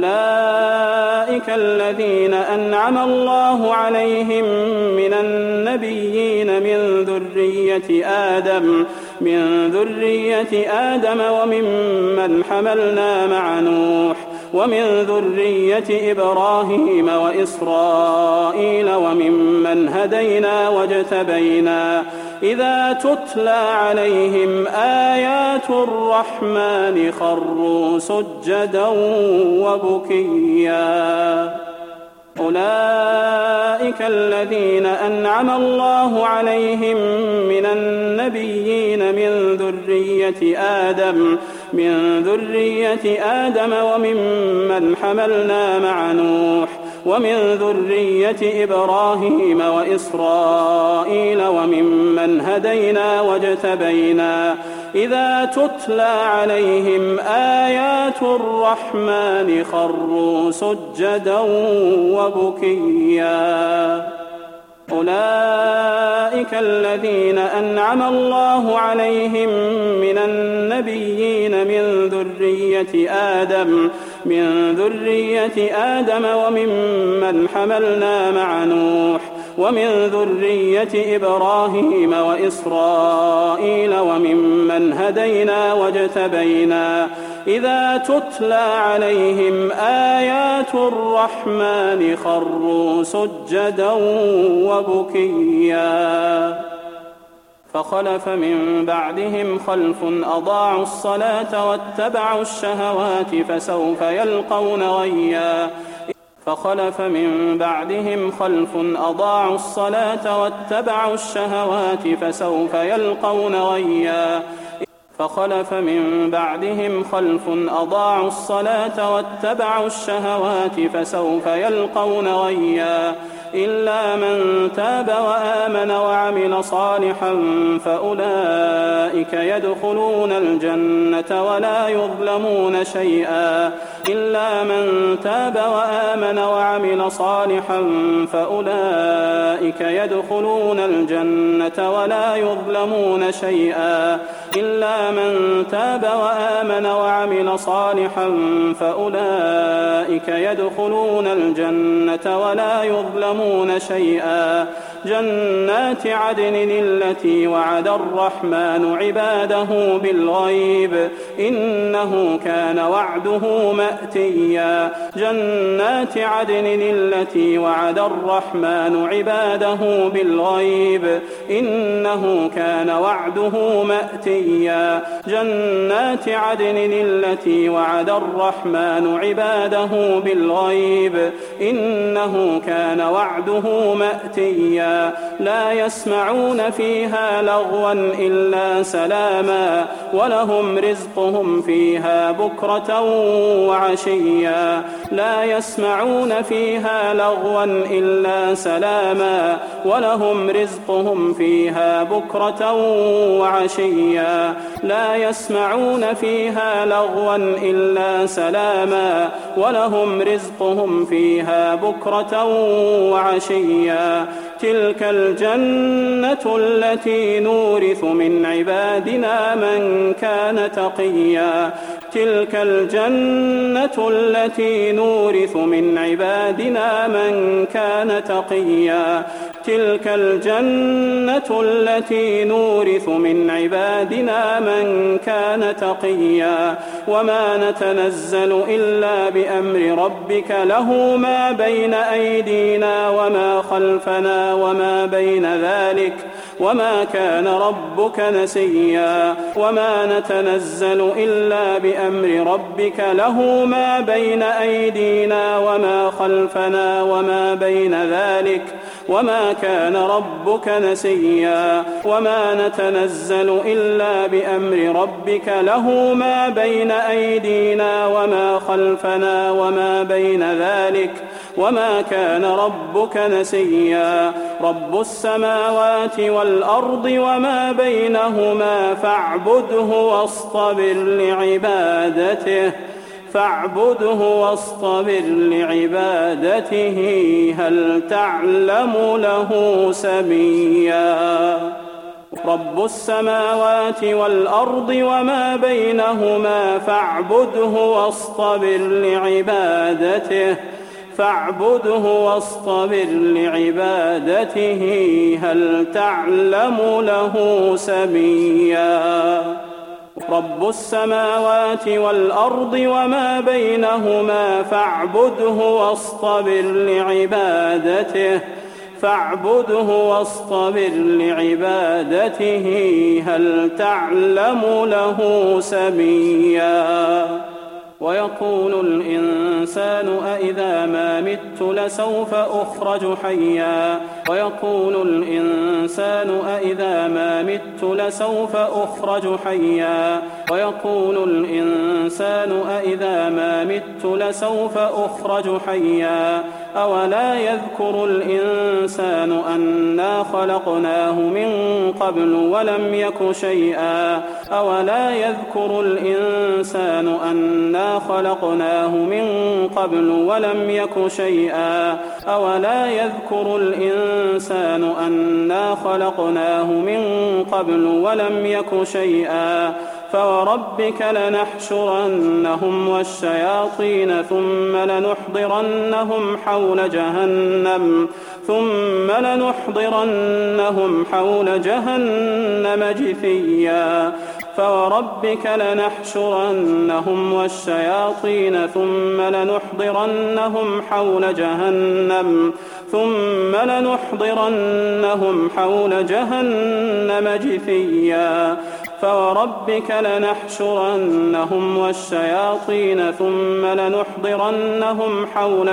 أولئك الذين أنعم الله عليهم من النبيين من ذرية آدم وممن حملنا مع نوح ومن ذرية إبراهيم وإسرائيل وممن هدينا واجتبينا إذا تتلى عليهم آيات الرحمن خروا سجدا وبكيا أولئك الذين أنعم الله عليهم من النبيين من ذرية آدم وممن حملنا مع نوح ومن ذرية إبراهيم وإسرائيل وممن هدينا واجتبينا إذا تتلى عليهم آيات الرحمن خروا سجدا وبكيا أولئك الذين أنعم الله عليهم من النبيين من ذرية آدم وممن حملنا مع نوح ومن ذرية إبراهيم وإسرائيل وممن هدينا واجتبينا إذا تتلى عليهم آيات الرحمن خروا سجدا وبكيا فخلف من بعدهم خلف أضاعوا الصلاة واتبعوا الشهوات فسوف يلقون غيا فخلف من بعدهم خلف أضاعوا الصلاة واتبعوا الشهوات فسوف يلقون غيا فخلف من بعدهم خلف أضاعوا الصلاة واتبعوا الشهوات فسوف يلقون غيا إلا من تاب وآمن وعمل صالحا فأولئك يدخلون الجنة ولا يظلمون شيئا إلا من تاب وآمن وعمل صالحا فأولئك يدخلون الجنة ولا يظلمون شيئا إلا من تاب وآمن وعمل صالحا فأولئك يدخلون الجنة ولا يظلمون شيئا جنات عدن التي وعد الرحمن عباده بالغيب إنه كان وعده مأتيا جنات عدن التي وعد الرحمن عباده بالغيب إنه كان وعده مأتيا جنات عدن التي وعد الرحمن عباده بالغيب إنه كان وعده مأتيا لا يسمعون فيها لغوا إلا سلاما ولهم رزقهم فيها بكرة وعشيا لا يسمعون فيها لغوا إلا سلاما ولهم رزقهم فيها بكرة وعشيا لا يسمعون فيها لغوا إلا سلاما ولهم رزقهم فيها بكرة وعشيا تلك الجنة التي نورث من عبادنا من كان تقيا تلك الجنة التي نورث من عبادنا من كان تقيا تلك الجنة التي نورث من عبادنا من كان تقيا وما نتنزل إلا بأمر ربك له ما بين أيدينا وما خلفنا وما بين ذلك وما كان ربك نسيا وما نتنزل إلا بأمر ربك له ما بين أيدينا وما خلفنا وما بين ذلك وما كان ربك نسيا وما نتنزل إلا بأمر ربك له ما بين أيدينا وما خلفنا وما بين ذلك وما كان ربك نسيا رب السماوات والأرض وما بينهما فاعبده واصطبر لعبادته هل تعلم له سميا رب السماوات والأرض وما بينهما فاعبده واصطبر لعبادته هل تعلم له سميا رب السماوات والأرض وما بينهما فاعبده واصطبر لعبادته هل تعلم له سميا ويقول الإنسان أإذا ما مت لسوف أخرج حيا ويقول الإنسان أإذا ما مت لسوف أخرج حيا ويقول الإنسان أإذا ما مت لسوف أخرج حيا أولا يذكر الإنسان أنا خلقناه من قبل ولم يك شيئا أولا يذكر الإنسان أنا خلقناه من قبل ولم يك شيئا أولا يذكر الإنسان أنا خلقناه من قبل ولم يك شيئا فوربك لنحشرنهم والشياطين ثم لنحضرنهم حول جهنم جثيا فوربك لنحشرنهم والشياطين ثم لنحضرنهم حول جهنم جثيا فوربك لنحشرنهم والشياطين ثم لنحضرنهم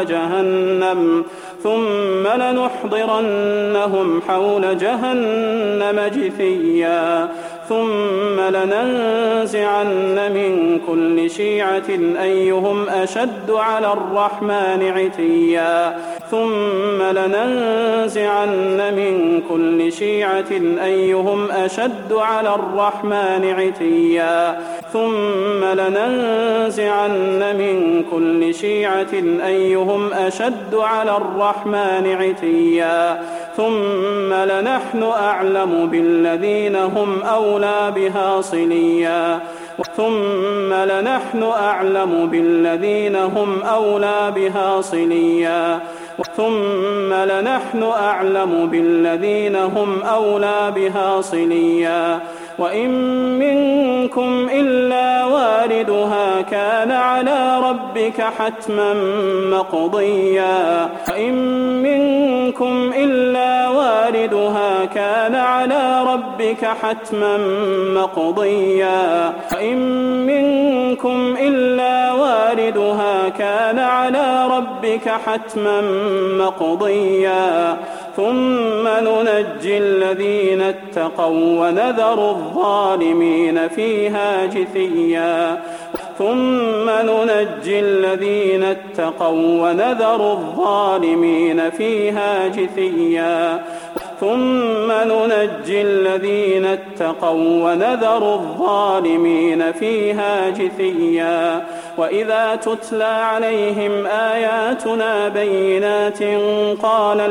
حول جهنم جثيا ثم لننزعن من كل شيعة أيهم أشد على الرحمن عتيا ثم لننزعن من كل شيعة أيهم أشد على الرحمن عتيا ثم لننزعن من كل شيعة أيهم أشد على الرحمن عتيا ثم لنحن أعلم بالذين هم أولى بها صليا ثم لنحن أعلم بالذين هم أولى بها صليا ثم لنحن أعلم بالذين هم أولى بها صليا وإن منكم إلا واردها كان على ربك حتما مقضيا وإن منكم إلا واردها كان على ربك حتما مقضيا وإن منكم إلا واردها كان على ربك حتما مقضيا ثم ننجي الذين اتقوا ونذر الظالمين فيها جثيا ثم ننجي الذين اتقوا ونذر الظالمين فيها جثيا ثم ننجي الذين اتقوا ونذر الظالمين فيها جثيا وإذا تتلى عليهم آياتنا بينات قال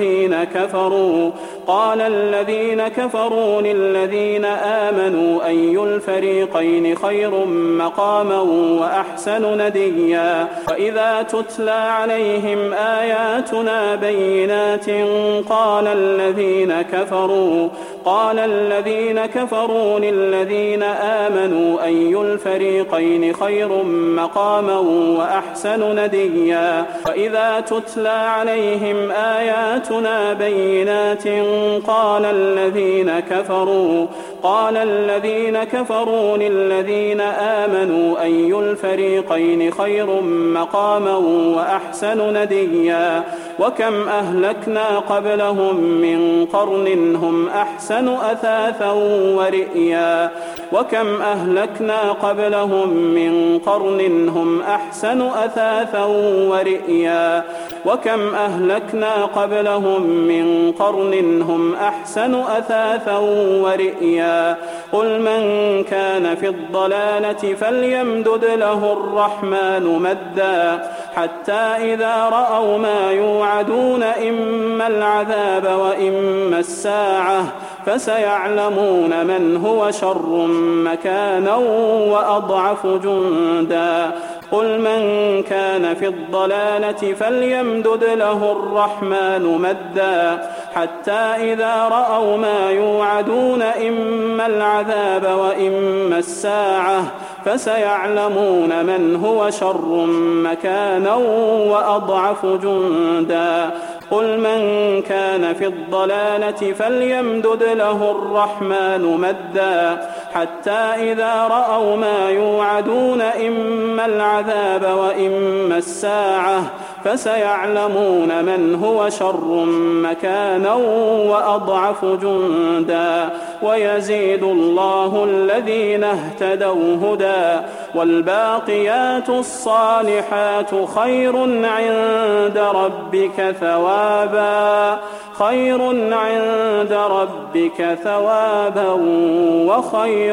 الذين كفروا للذين آمنوا أي الفريقين خير مقاما وأحسن نديا وإذا تتلى عليهم آياتنا بينات قال الذين كفروا للذين آمنوا أي الفريقين خير مقاما وأحسن نديا وإذا تتلى عليهم آياتنا بينات قال الذين كفروا للذين آمنوا أي الفريقين خير مقاما وأحسن نديا وكم أهلكنا قبلهم من قرن هم أحسن أثاثا ورئيا وكم أهلكنا قبلهم من قرن هم أحسن أثاثا ورئيا وكم أهلكنا قبلهم من قرن هم أحسن أثاثا ورئيا قل من كان في الضلالة فليمدد له الرحمن مدا حتى إذا رأوا ما يوعدون إما العذاب وإما الساعة فسيعلمون من هو شر مكانا وأضعف جندا قل من كان في الضلالة فليمدد له الرحمن مدا حتى إذا رأوا ما يوعدون إما العذاب وإما الساعة فسيعلمون من هو شر مكانا وأضعف جندا قل من كان في الضلالة فليمدد له الرحمن مدا حتى إذا رأوا ما يوعدون إما العذاب وإما الساعة فسيعلمون من هو شر مكانا وأضعف جندا ويزيد الله الذين اهتدوا هدى والباقيات الصالحات خير عند ربك ثوابا وخير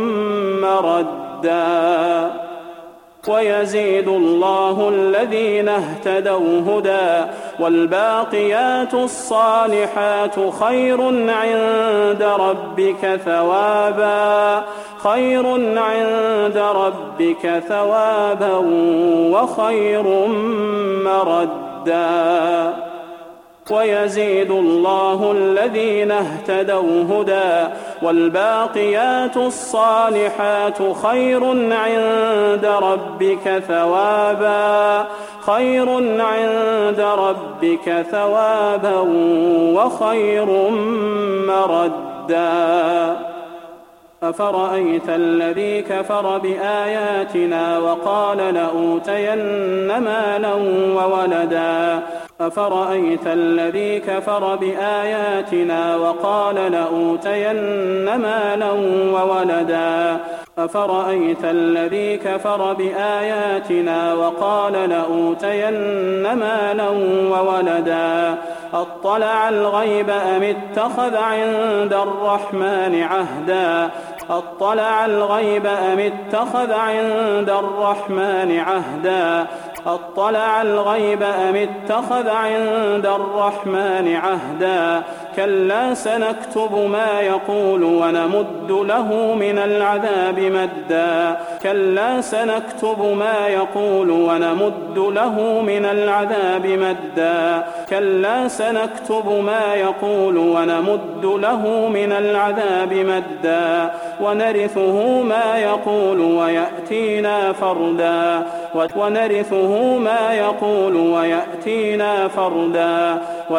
مردا ويزيد الله الذين اهتدوا هدى والباقيات الصالحات خير عند ربك ثوابا وخير مردا ويزيد الله الذين اهتدوا هدى والباقيات الصالحات خير عند ربك ثوابا وخير مردا أفرأيت الذي كفر بآياتنا وقال لأوتين مالا وولدا أفرأيت الذي كفر بآياتنا وقال لأوتين مالا وولدا أفرأيت الذي كفر بآياتنا وقال لأوتين مالا وولدا أطلع الغيب أم اتخذ عند الرحمن عهدا أطلع الغيب أم اتخذ عند الرحمن عهدا أطلع الغيب أم اتخذ عند الرحمن عهدا كلا سنكتب ما يقول ونمد له من العذاب مدا كلا سنكتب ما يقول ونمد له من العذاب مدا كلا سنكتب ما يقول ونمد له من العذاب مدا ونرثه ما يقول ويأتينا فردا ونرثه ما يقول ويأتينا فردا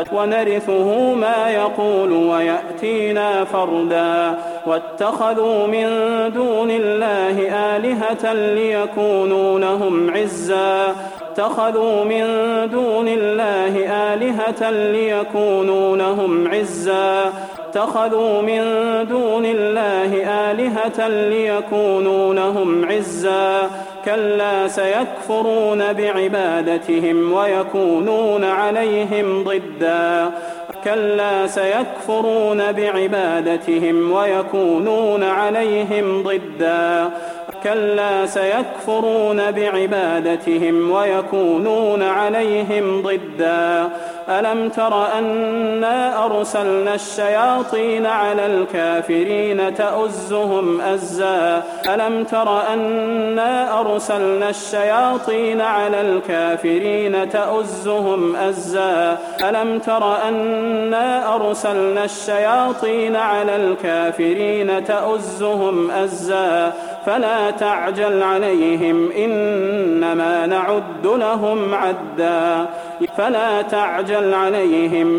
ونرثه ما يقول ويأتينا فردا واتخذوا من دون الله آلهة ليكونوا لهم عزا اتخذوا من دون الله آلهة ليكونوا لهم عزا اتخذوا من دون الله آلهة ليكونوا لهم عزا كلا سيكفرون بعبادتهم ويكونون عليهم ضدا كلا سيكفرون بعبادتهم ويكونون عليهم ضدا كلا سيكفرون بعبادتهم ويكونون عليهم ضدا ألم تر أنا أرسلنا الشياطين على الكافرين تؤزهم أزا ألم تر أنا أرسلنا الشياطين على الكافرين تؤزهم أزا ألم تر أنا أرسلنا الشياطين على الكافرين تؤزهم أزا فلا تعجل عليهم إنما نعد لهم عدا فلا تعجل عليهم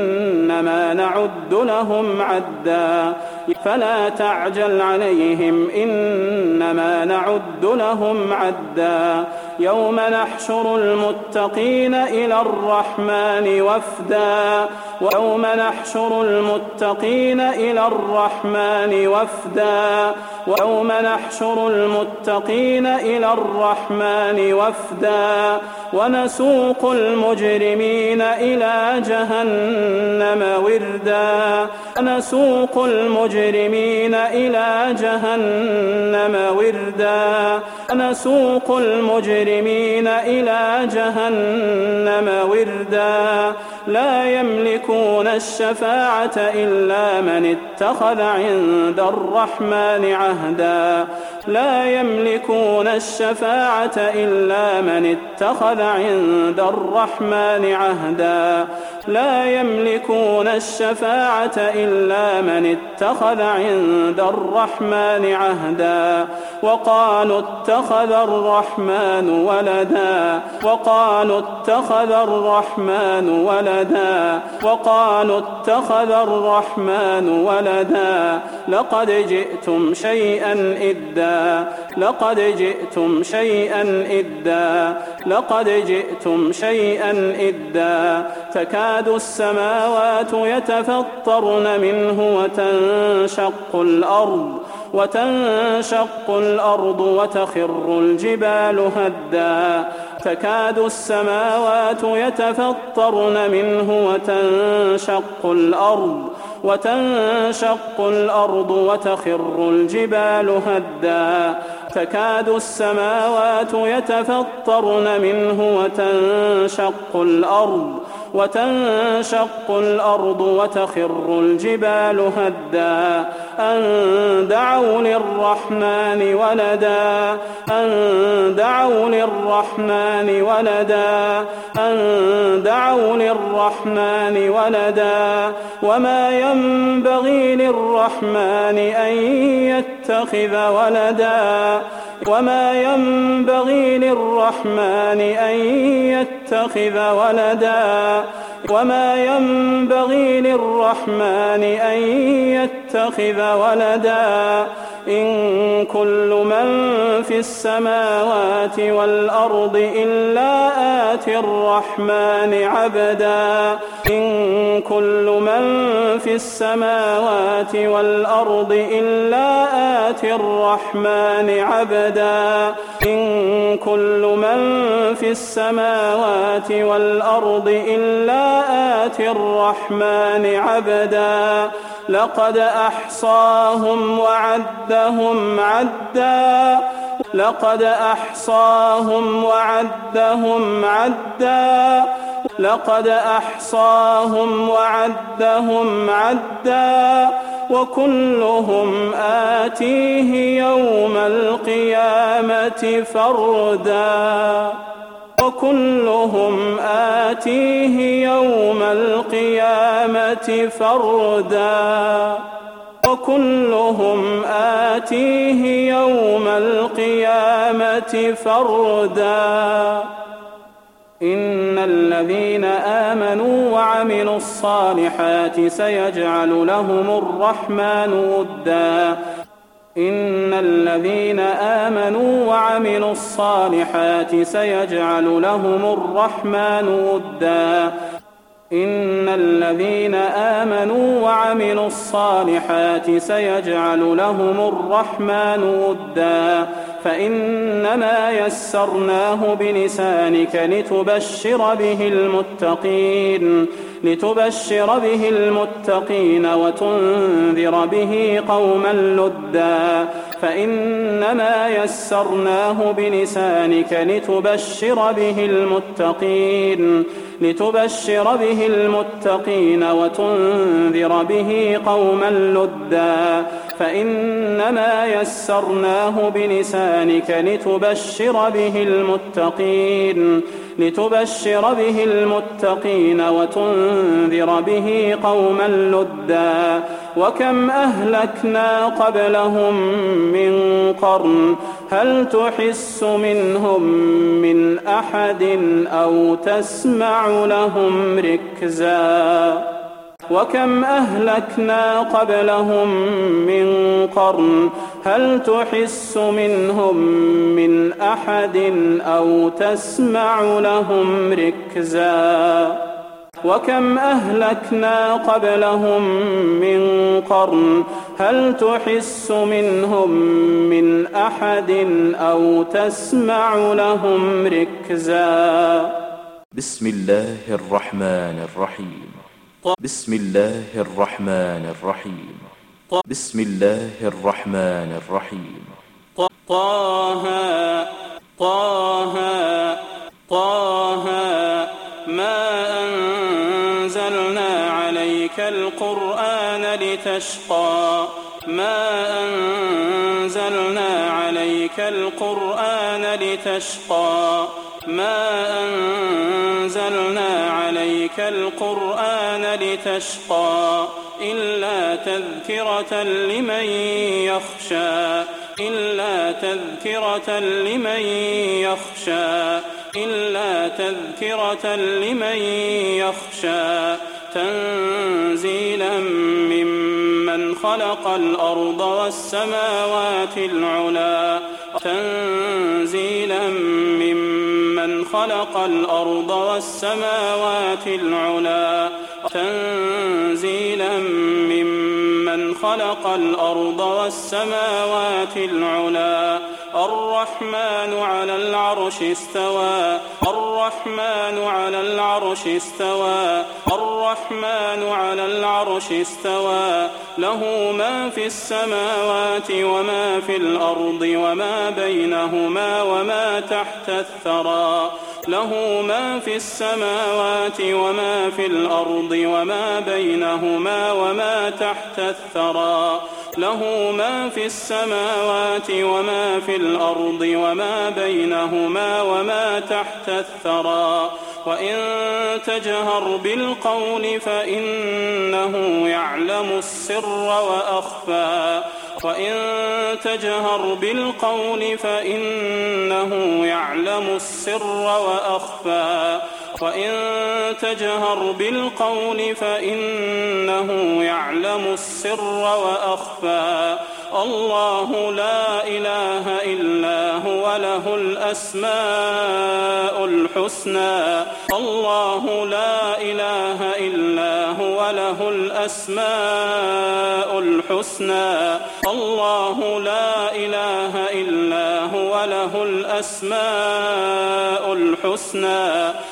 إنما نعد لهم عدا فلا تعجل عليهم إنما نعد لهم عدا يوم نحشر المتقين إلى الرحمن وفدا ويوم نحشر المتقين إلى الرحمن وفدا ويوم نحشر المتقين إلى الرحمن وفدا ونسوق المجرمين إلى جهنم وردا ونسوق المجرمين إلى جهنم وردا ونسوق المجرمين إلى جهنم وردا لا يملكون الشفاعة إلا من اتخذ عند الرحمن عهدا لا يملكون الشفاعة إلا من اتخذ عند الرحمن عهدا لا يملكون الشفاعة إلا من اتخذ عند الرحمن عهدا وقالوا اتخذ الرحمن ولدا وقالوا اتخذ الرحمن ولدا وقالوا اتخذ الرحمن ولدا لقد جئتم شيئا إدا لقد جئتم شيئا إدا لقد جئتم شيئا إدا تكاد السماوات يتفطرن منه وتنشق الأرض وتخر الجبال هدا تكاد السماوات يتفطرن منه وتنشق الأرض وتخر الجبال هدا تكاد السماوات يتفطرن منه وتنشق الأرض وتخر الجبال هدا أن دعوا للرحمن ولدا أن دعوا للرحمن ولدا أن دعوا للرحمن ولدا وما ينبغي للرحمن أن يتخذ ولدا وما ينبغي للرحمن أن يتخذ ولدا وما ينبغي للرحمن أن يتخذ ولدا إن كل من في السماوات والأرض إلا آتي الرحمن عبدا إن كل من في السماوات والأرض إلا آتي الرحمن عبدا إن كل من في السماوات والأرض إلا آتي الرحمن عبدا لقد أحصاهم وعدهم عدا لقد أحصاهم وعدهم عدا لقد أحصاهم وعدهم عدا وكلهم آتيه يوم القيامة فردا وكلهم آتيه يوم القيامة فردا وكلهم آتيه يوم القيامة فردا إن الذين آمنوا وعملوا الصالحات سيجعل لهم الرحمن ودا إن الذين آمنوا وعملوا الصالحات سيجعل لهم الرحمن ودا إن الذين آمنوا وعملوا الصالحات سيجعل لهم الرحمن ودا فإنما يسرناه بلسانك لتبشر به المتقين وتنذر به قوما لدا فإنما يسرناه بلسانك لتبشر به المتقين وتنذر به قوما لدا فإنما يسرناه بلسانك لتبشر به المتقين وتنذر به قوما لدا وكم أهلكنا قبلهم من قرن هل تحس منهم من أحد أو تسمع لهم ركزا وكم أهلكنا قبلهم من قرن هل تحس منهم من أحد أو تسمع لهم ركزا وكم أهلكنا قبلهم من قرن هل تحس منهم من أحد أو تسمع لهم ركزا بسم الله الرحمن الرحيم بسم الله الرحمن الرحيم بسم الله الرحمن الرحيم طه طه طه ما أنزلنا عليك القرآن لتشقى ما أنزلنا عليك القرآن لتشقى ما أنزلنا عليك القرآن لتشقى إلا تذكرة لمن يخشى إلا تذكرة لمن يخشى إلا تذكرة لمن يخشى تنزيلا ممن خلق الأرض والسماوات العلى تنزيلا ممن خلق الأرض والسماوات العلى تنزيلا ممن خلق الأرض والسماوات العلى الرحمن على العرش استوى الرحمن على العرش استوى الرحمن على العرش استوى له ما في السماوات وما في الأرض وما بينهما وما تحت الثرى له ما في السماوات وما في الأرض وما بينهما وما تحت الثرى له ما في السماوات وما في الأرض وما بينهما وما تحت الثرى وإن تجهر بالقول فإنه يعلم السر وأخفى وإن تجهر بالقول فإنه يعلم السر وأخفى وإن تجهر بالقول فإنه يعلم السر وأخفى الله لا إله إلا هو له الأسماء الحسنى الله لا إله إلا هو له الأسماء الحسنى الله لا إله إلا هو له الأسماء الحسنى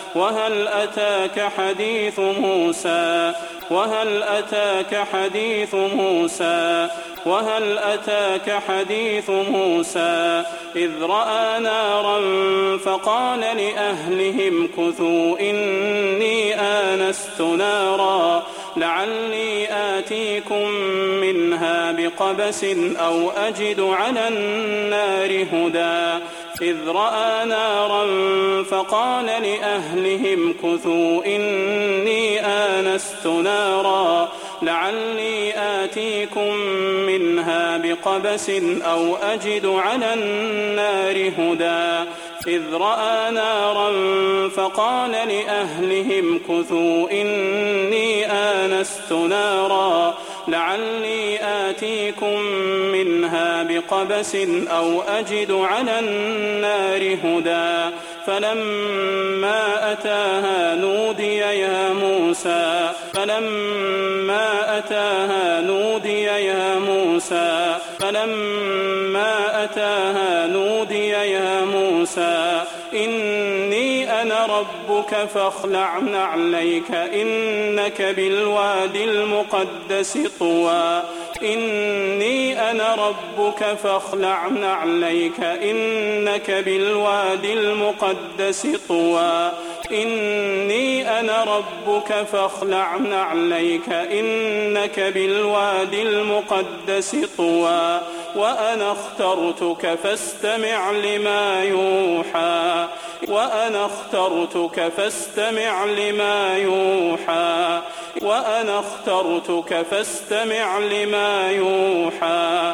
وهل أتاك حديث موسى وهل أتاك حديث موسى وهل أتاك حديث موسى إذ رأى نارا فقال لأهلهم كثوا إني آنست نارا لعلي آتيكم منها بقبس أو أجد على النار هدى إذ رأى نارا فقال لأهلهم كثوا إني آنست نارا لعلي آتيكم منها بقبس أو أجد على النار هدى إذ رأى نارا فقال لأهلهم كثوا إني آنست نارا لعلي آتيكم منها بقبس أو أجد على النار هدى فلما أتاها نودي يا موسى فلما أتاها نودي يا موسى فلما أتاها نودي يا موسى إني أنا ربك فاخلع نعليك إنك بالوادي المقدس طوى إني أنا ربك فاخلع نعليك إنك بالوادي المقدس طوى إني أنا ربك فاخلع نعليك إنك بالوادي المقدس طوى وأنا اخترتك فاستمع لما يوحى وأنا اخترتك فاستمع لما يوحى وأنا اخترتك فاستمع لما يوحى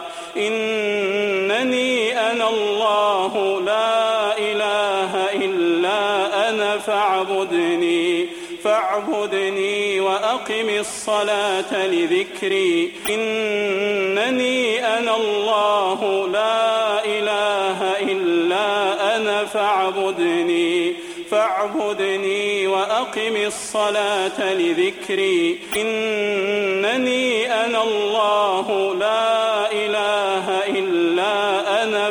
إنني أنا الله لا إله إلا أنا فاعبدني وأقم الصلاة لذكري إنني أنا الله لا إله إلا أنا فاعبدني وأقم الصلاة لذكري إنني أنا الله لا إله إلا أنا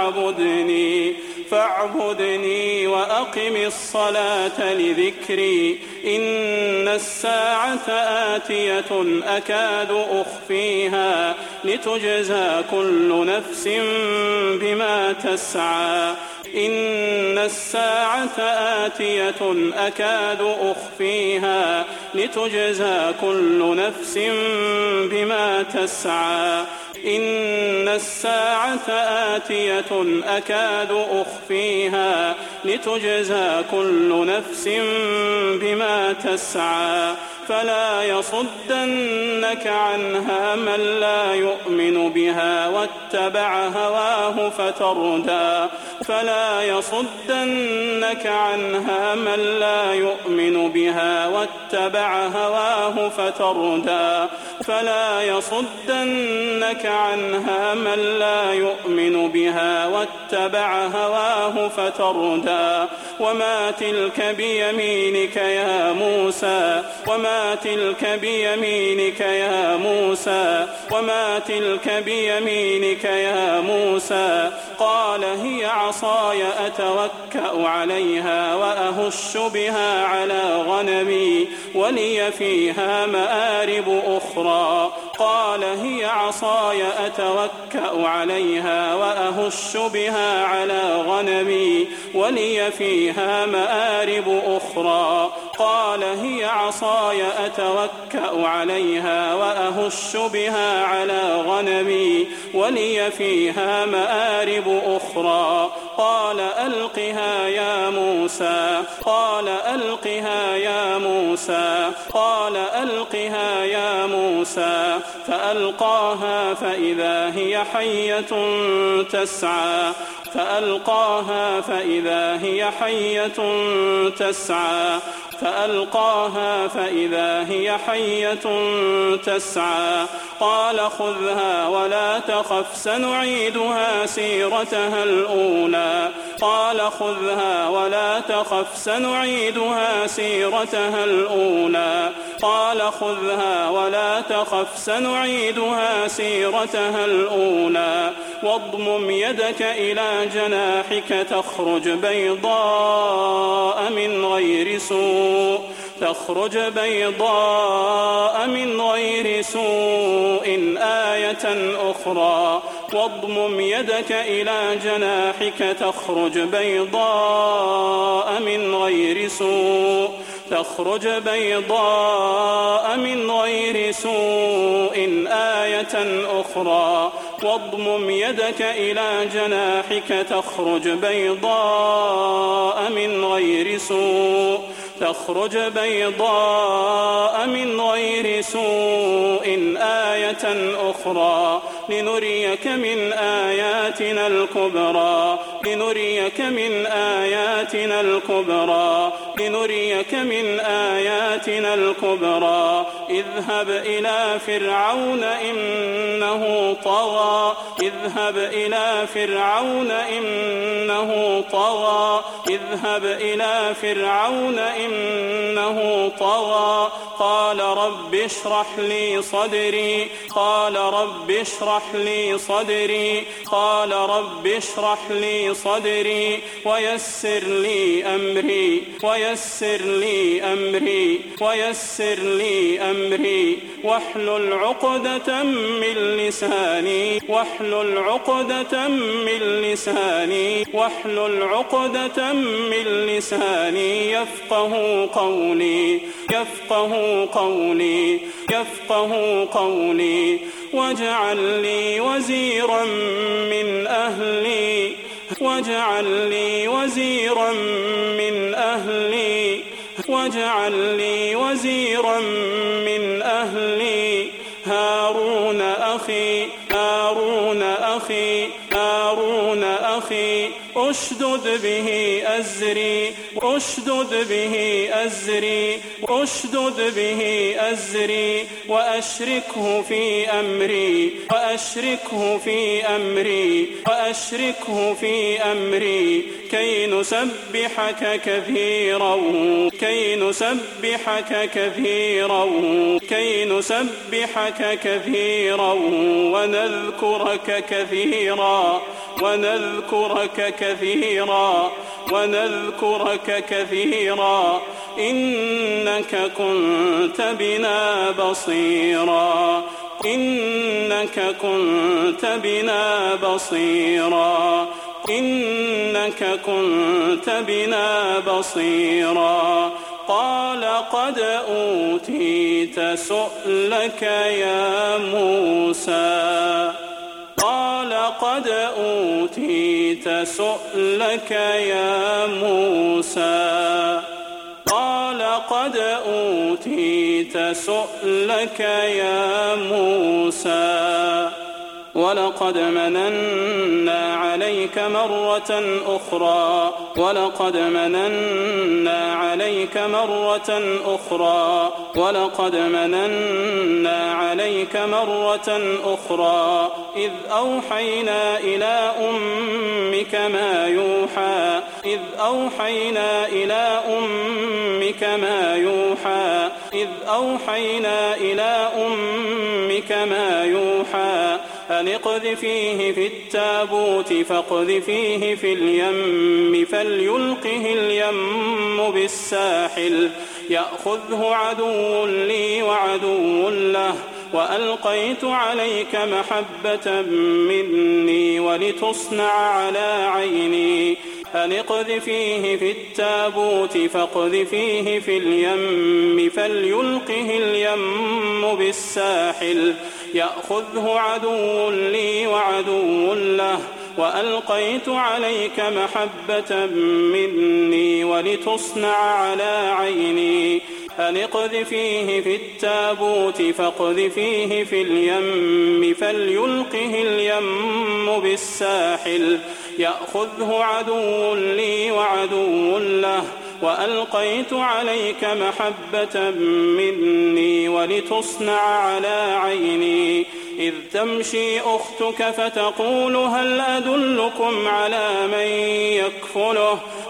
فاعبدني وأقم الصلاة لذكري إن الساعة آتية أكاد أخفيها لتجزى كل نفس بما تسعى إن الساعة آتية أكاد أخفيها لتجزى كل نفس بما تسعى إن الساعة آتية أكاد أخفيها لتجزى كل نفس بما تسعى فلا يصدنك عنها من لا يؤمن بها واتبع هواه فتردى فلا يصدنك عنها من لا يؤمن بها واتبع هواه فتردى فلا يصدنك عنها من لا يؤمن بها واتبع هواه فتردى وما تلك بيمينك يا موسى وما تلك بيمينك يا موسى وما تلك بيمينك يا موسى قال هي عصاي أتوكأ عليها وأهش بها على غنمي ولي فيها مآرب أخرى قال هي عصاي أتوكأ عليها وأهش بها على غنمي ولي فيها مآرب أخرى قال هي عصاي أتوكأ عليها وأهش بها على غنمي ولي فيها مآرب أخرى قال ألقها يا موسى قال ألقها يا موسى قال ألقها يا موسى فألقاها فإذا هي حية تسعى فألقاها فإذا هي حية تسعى فألقاها فإذا هي حية تسعى قال خذها ولا تخف سنعيدها سيرتها الأولى قال خذها ولا تخف سنعيدها سيرتها الأولى قال خذها ولا تخف سنعيدها سيرتها الأولى واضمم يدك إلى جناحك تخرج بيضاء من غير سوء آية أخرى واضمم يدك إلى جناحك تخرج بيضاء من غير سوء آية أخرى واضمم يدك إلى جناحك تخرج بيضاء من غير سوء آية أخرى لنريك من آياتنا الكبرى اذهب إلى فرعون إنه طغى قال رب اشرح لي صدري ويسر لي أمري واحلل عقدة من لساني يفقه قولي واجعل لي وزيرا من أهلي هارون أخي أشدد به أزري وأشركه في أمري كي نسبحك كثيرا ونذكرك كثيرا إنك كنت بنا بصيرا قال قد أوتيت سؤلك يا موسى ولقد مننا عليك مرة أخرى ولقد مننا عليك مرة أخرى إذ أوحينا إلى أمك ما يوحى أن اقذفيه في التابوت فاقذفيه في اليم فليلقه اليم بالساحل يأخذه عدو لي وعدو له وألقيت عليك محبة مني ولتصنع على عيني أن اقذفيه في التابوت فاقذفيه في اليم فليلقه اليم بالساحل يأخذه عدو لي وعدو له وألقيت عليك محبة مني ولتصنع على عيني أن اقذفيه في التابوت فاقذفيه في اليم فليلقه اليم بالساحل يأخذه عدو لي وعدو له وألقيت عليك محبة مني ولتصنع على عيني إذ تمشي أختك فتقول هل أدلكم على من يكفله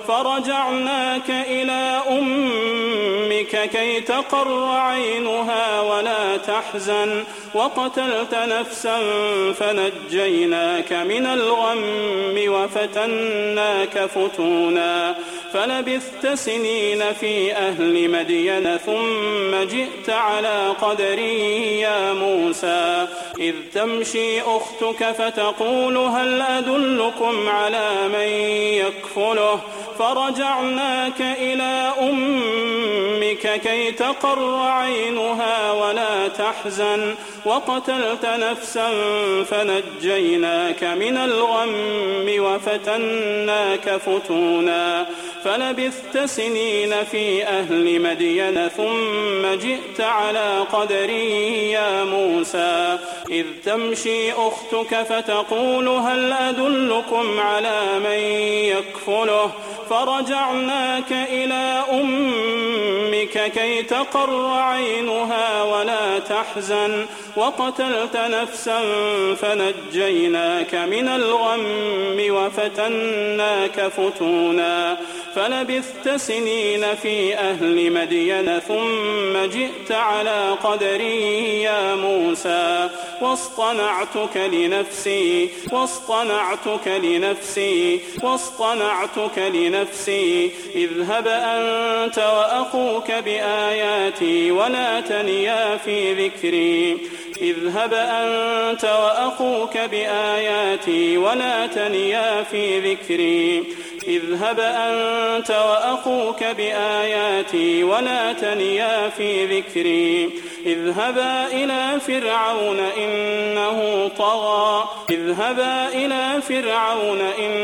فرجعناك إلى أمك كي تقر عينها ولا تحزن وقتلت نفسا فنجيناك من الغم وفتناك فتونا فلبثت سنين في أهل مدين ثم جئت على قدري يا موسى إذ تمشي أختك فتقول هل أدلكم على من يكفله فرجعناك إلى أمك كي تقر عينها ولا تحزن وقتلت نفسا فنجيناك من الغم وفتناك فتونا فلبثت سنين في أهل مدين ثم جئت على قدري يا موسى إذ تمشي أختك فتقول هل أدلكم على من يكفله فرجعناك إلى أمك كي تقر عينها ولا تحزن وقتلت نفسا فنجيناك من الغم وفتناك فتونا فلبثت سنين في أهل مدين ثم جئت على قدري يا موسى واصطنعتك لنفسي اذهب أنت وأخوك بآياتي ولا تنيا في ذكري اذهب أنت وأخوك بآياتي ولا تنيا في ذكري اذهب أنت وأخوك بآياتي ولا تنيا في ذكري اذهبا إلى فرعون إنه طغى اذهبا إلى فرعون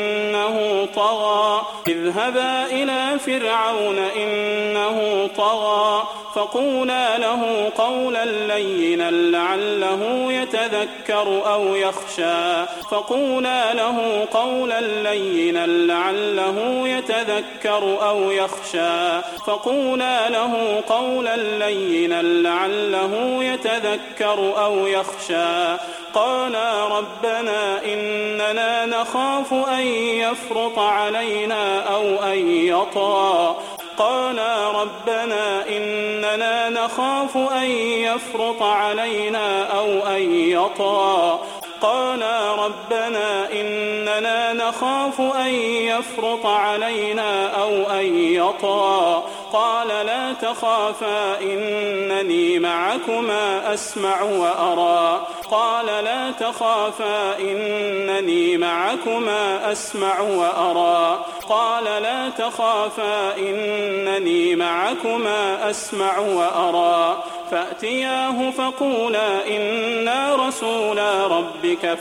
إنه طغى فقولا له قولا لينا لعله يتذكر أو يخشى فقولا له قولا لينا لعله يتذكر أو يخشى فقولا له قولا لينا لعله يتذكر أو يخشى قالا ربنا إننا نخاف أن يفرط علينا أو أن يطغى قالا ربنا إننا نخاف أن يفرط علينا أو أن يطغى قالا ربنا إننا نخاف أن يفرط علينا أو أن يطغى قال لا تخافا إنني معكما أسمع وأرى قال لا تخافا إنني معكما أسمع وأرى قال لا تخافا إنني معكما أسمع وأرى فأتياه فقولا إنا رسولا ربك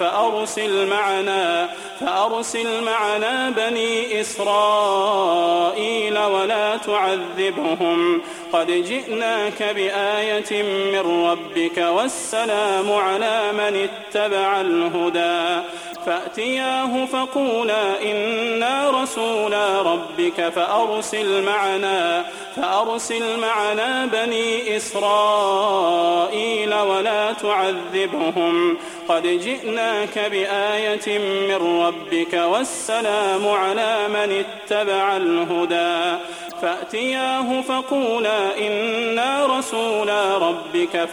فأرسل معنا بني إسرائيل ولا تعذبهم قد جئناك بآية من ربك والسلام على من اتبع الهدى فأتياه فقولا إنا رسولا ربك فأرسل معنا بني إسرائيل ولا تعذبهم قد جئناك بآية من ربك والسلام على من اتبع الهدى فأتياه فقولا إنا رسولا ربك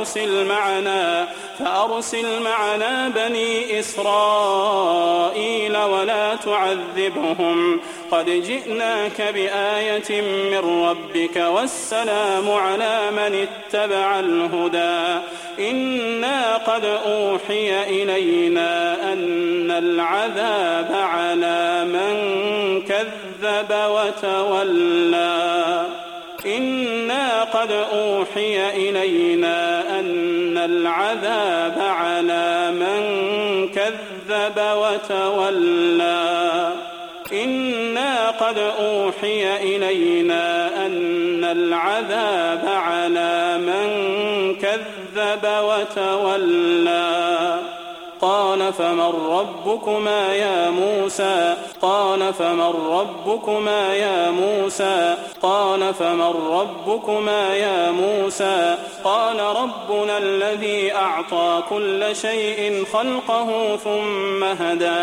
فأرسل معنا بني إسرائيل ولا تعذبهم قد جئناك بآية من ربك والسلام على من اتبع الهدى إنا قد أوحي إلينا أن العذاب على من كذب وتولى إنا قد أوحي إلينا أن العذاب على من كذب وتولى إنا قد أوحي إلينا أن العذاب على من كذب وتولى قال فمن ربكما يا موسى قال فمن ربكما يا موسى قال فمن ربكما يا موسى قال ربنا الذي أعطى كل شيء خلقه ثم هدى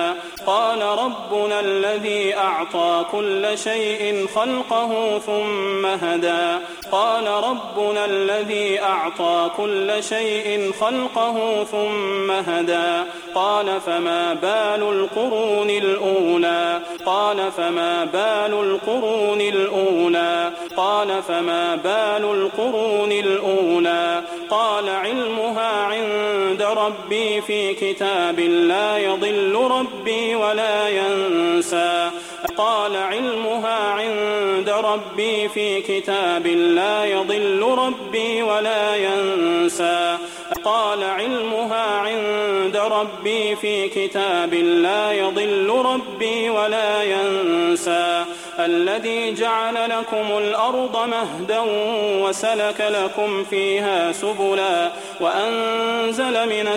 قال ربنا الذي أعطى كل شيء خلقه ثم هدى قال ربنا الذي أعطى كل شيء خلقه ثم هدى قال فما بال القرون الأولى قال فما بال القرون الأولى قال فما بال القرون الأولى قال علمها عند ربي في كتاب لا يضل ربي ولا ينسى قال علمها عند ربي في كتاب لا يضل ربي ولا ينسى قال علمها عند ربي في كتاب لا يضل ربي ولا ينسى الذي جعل لكم الأرض مهدا وسلك لكم فيها سبلا وأنزل من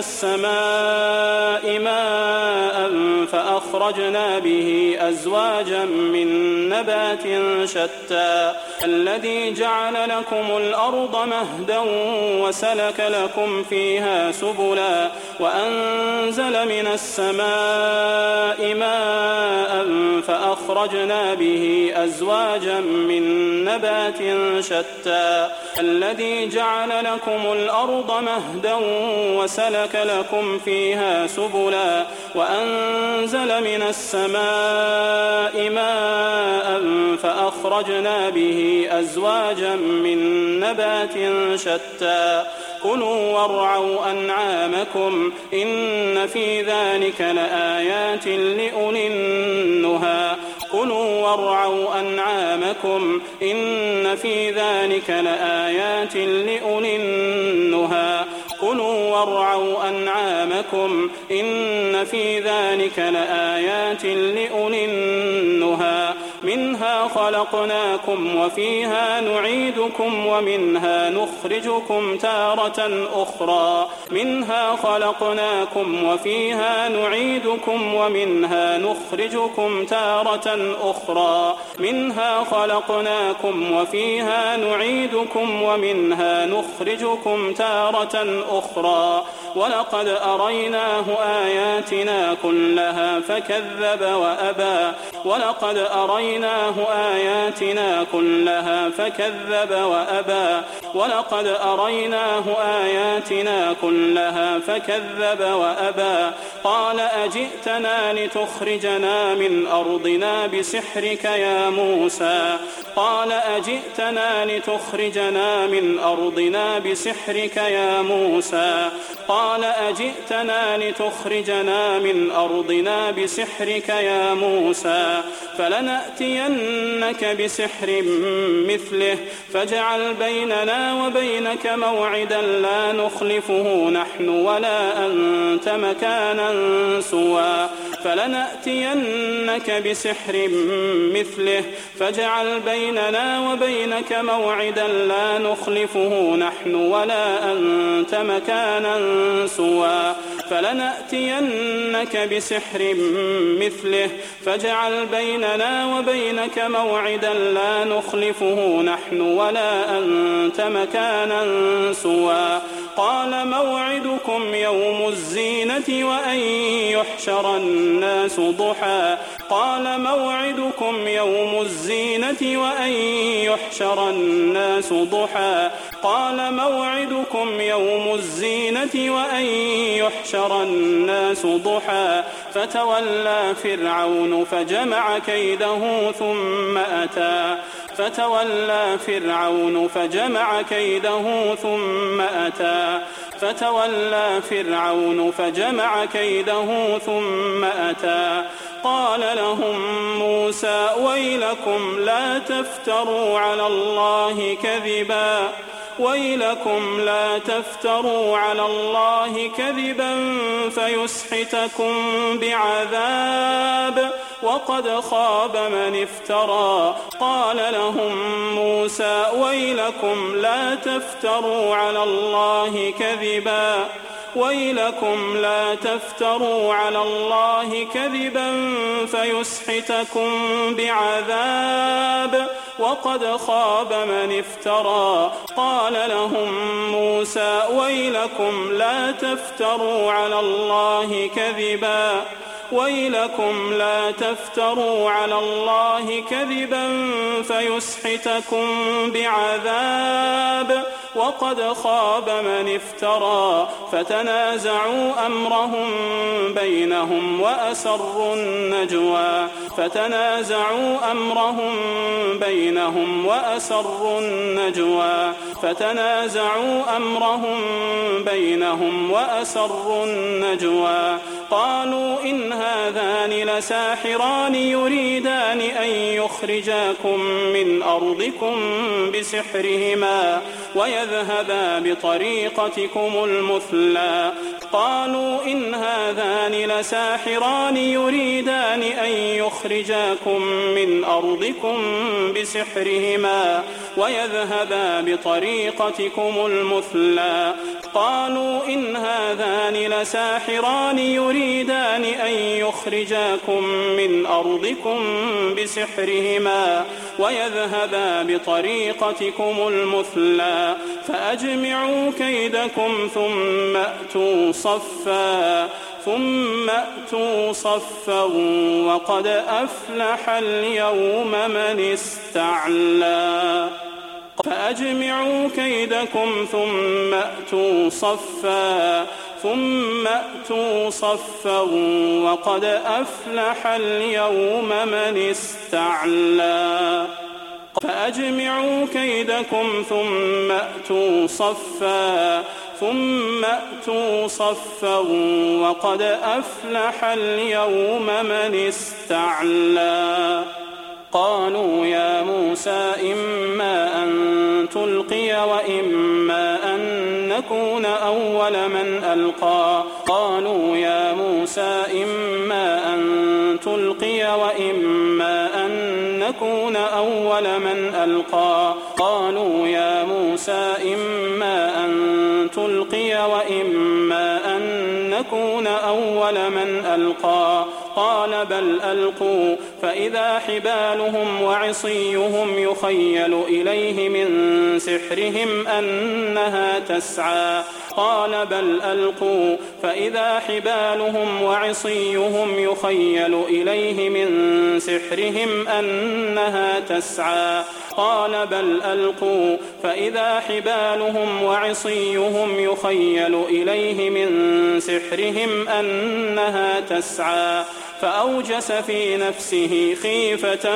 السماء ماء فأخرجنا به أزواجا من نبات شتى الذي جعل لكم الأرض مهدا وسلك لكم فيها سبلا وأنزل من السماء ماء فأخرجنا به أزواجا من نبات شتى الذي جعل لكم الأرض مهدا وسلك لكم فيها سبلا وأنزل من السماء ماء فأخرجنا به أزواجا من نبات شتى كلوا وارعوا أنعامكم إن في ذلك لآيات لأولي النهى كلوا وارعوا أنعامكم إن في ذلك لآيات لأولي النهى كلوا وارعوا أنعامكم إن في ذلك لآيات لأولي النهى منها خلقناكم وفيها نعيدكم ومنها نخرجكم تارة أخرى منها خلقناكم وفيها نعيدكم ومنها نخرجكم تارة أخرى منها خلقناكم وفيها نعيدكم ومنها نخرجكم تارة أخرى ولقد أريناه آياتنا كلها فكذب وأبى ولقد أريناه آياتنا كلها فكذب وأبى ولقد أريناه آياتنا كلها فكذب وأبى قال أجئتنا لتخرجنا من أرضنا بسحرك يا موسى قال أجئتنا لتخرجنا من أرضنا بسحرك يا موسى قال أجئتنا لتخرجنا من أرضنا بسحرك يا موسى فلنأتينك بسحر مثله فاجعل بيننا وبينك موعدا لا نخلفه نحن ولا أنت مكانا سوى فلنأتينك بسحر مثله فاجعل بيننا وبينك موعدا لا نخلفه نحن ولا أنت مكانا سوى فلنأتينك بسحر مثله فاجعل بيننا وبينك موعدا لا نخلفه نحن ولا أنت مكانا سوى قال موعدكم يوم الزينة وأن يحشر الناس ضحى قال موعدكم يوم الزينة وأن يحشر الناس ضحى قال موعدكم يوم الزينة وأن يحشر الناس ضحى فتولى فرعون فجمع كيده ثم أتى فتولى فرعون فجمع كيده ثم أتى فتولى فرعون فجمع كيده ثم أتى قال لهم موسى ويلكم لا تفتروا على الله كذبا ويلكم لا تفتروا على الله كذبا فيسحتكم بعذاب وقد خاب من افترى قال لهم موسى ويلكم لا تفتروا على الله كذبا ويلكم لا تفتروا على الله كذبا فيسحتكم بعذاب وقد خاب من افترى قال لهم موسى ويلكم لا تفتروا على الله كذبا ويلكم لا تفتروا على الله كذبا فيسحتكم بعذاب وقد خاب من افترى فتنازعوا أمرهم بينهم وأسروا النجوى قالوا إن هذان لساحران يريدان أن يخرجاكم من أرضكم بسحرهما ويذهبا بطريقتكم المثلى فأجمعوا كيدكم ثم أتوا صفا وقد أفلح اليوم من استعلى قالوا يا موسى إما أن تلقي وإما أن نكون أول من ألقى قال بل ألقوا فإذا حبالهم وعصيهم يخيل إليه من سحرهم أنها تسعى قال بل ألقوا فإذا حبالهم وعصيهم يخيل إليه من سحرهم أنها تسعى فأوجس في نفسه خيفة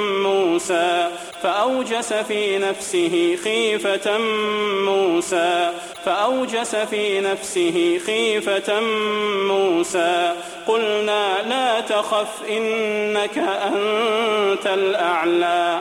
موسى قلنا لا تخف إنك أنت الأعلى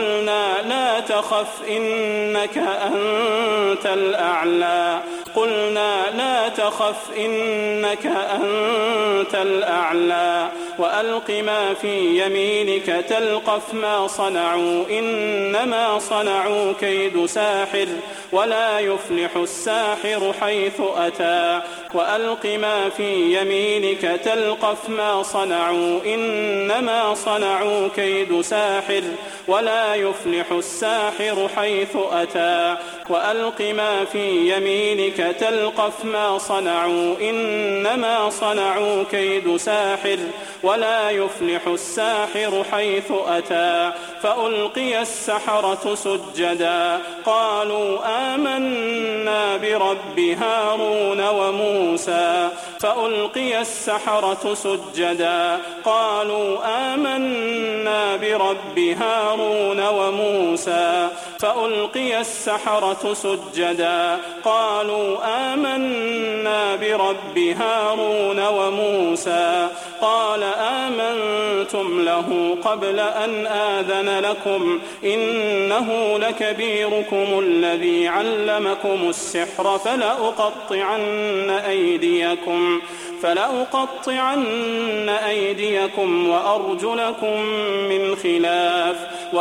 وألق ما في يمينك تلقف ما صنعوا إنما صنعوا كيد ساحر ولا يفلح الساحر حيث أتى وألق ما في يمينك تلقف ما صنعوا إنما صنعوا كيد ساحر ولا يفلح الساحر حيث أتى وألق ما في يمينك تلقف ما صنعوا إنما صنعوا كيد ساحر ولا يفلح الساحر حيث أتى فألقي السحرة سجدا قالوا آمنا برب هارون وموسى قال آمنتم له قبل أن آذن لكم إنه لكبيركم الذي علمكم السحر فلأقطعن أيديكم وأرجلكم من خلاف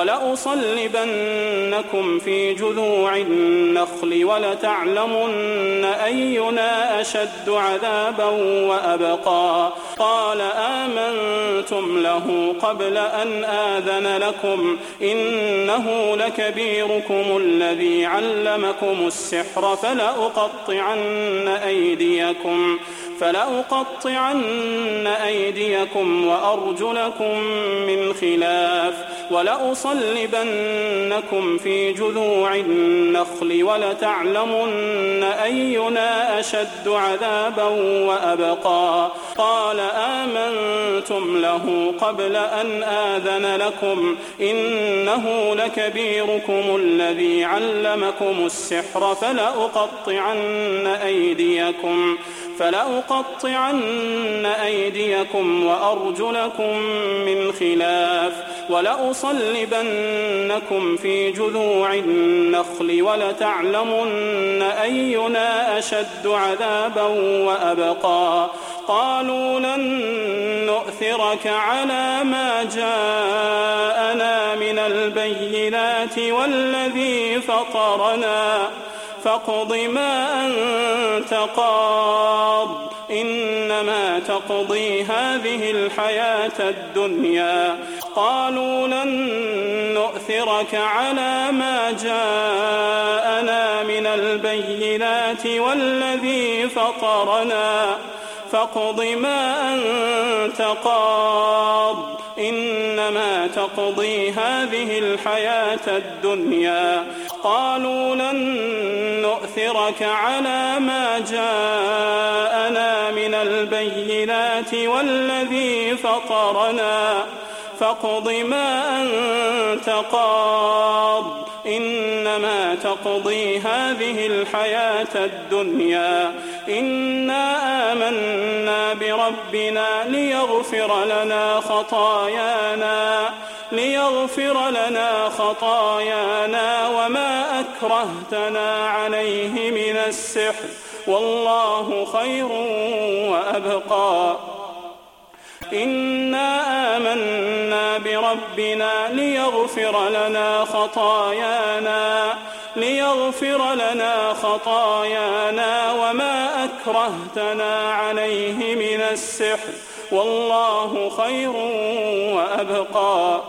ولأصلبنكم في جذوع النخل ولتعلمن أينا أشد عذابا وأبقى قال آمنتم له قبل أن آذن لكم إنه لكبيركم الذي علمكم السحر فلأقطعن فلأقطعن أيديكم وأرجلكم من خلاف ولأصلبنكم في جذوع النخل ولتعلمن أينا أشد عذابا وأبقى قال آمنتم له قبل أن آذن لكم إنه لكبيركم الذي علمكم السحر فلأقطعن أيديكم وأرجلكم من خلاف ولأصلبنكم في جذوع النخل ولتعلمن أينا أشد عذابا وأبقى قالوا لن نؤثرك على ما جاءنا من البينات والذي فطرنا فاقض ما أنت قاض إنما تقضي هذه الحياة الدنيا قالوا لن نؤثرك على ما جاءنا من البينات والذي فطرنا فاقض ما أنت قاض إنما تقضي هذه الحياة الدنيا قالوا لن نؤثرك على ما جاءنا من البينات والذي فطرنا فاقض ما أنت قاض إنما تقضي هذه الحياة الدنيا إنا آمنا بربنا ليغفر لنا خطايانا وما أكرهتنا عليه من السحر والله خير وأبقى إنا آمنا بربنا ليغفر لنا خطايانا وما أكرهتنا عليه من السحر والله خير وأبقى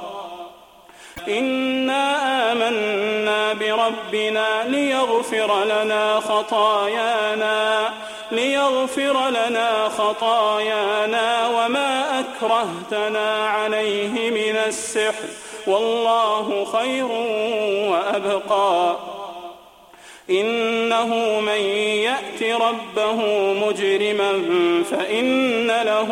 إنا آمنا بربنا ليغفر لنا خطايانا وما أكرهتنا عليه من السحر والله خير وأبقى إنه من يأت ربه مجرما فإن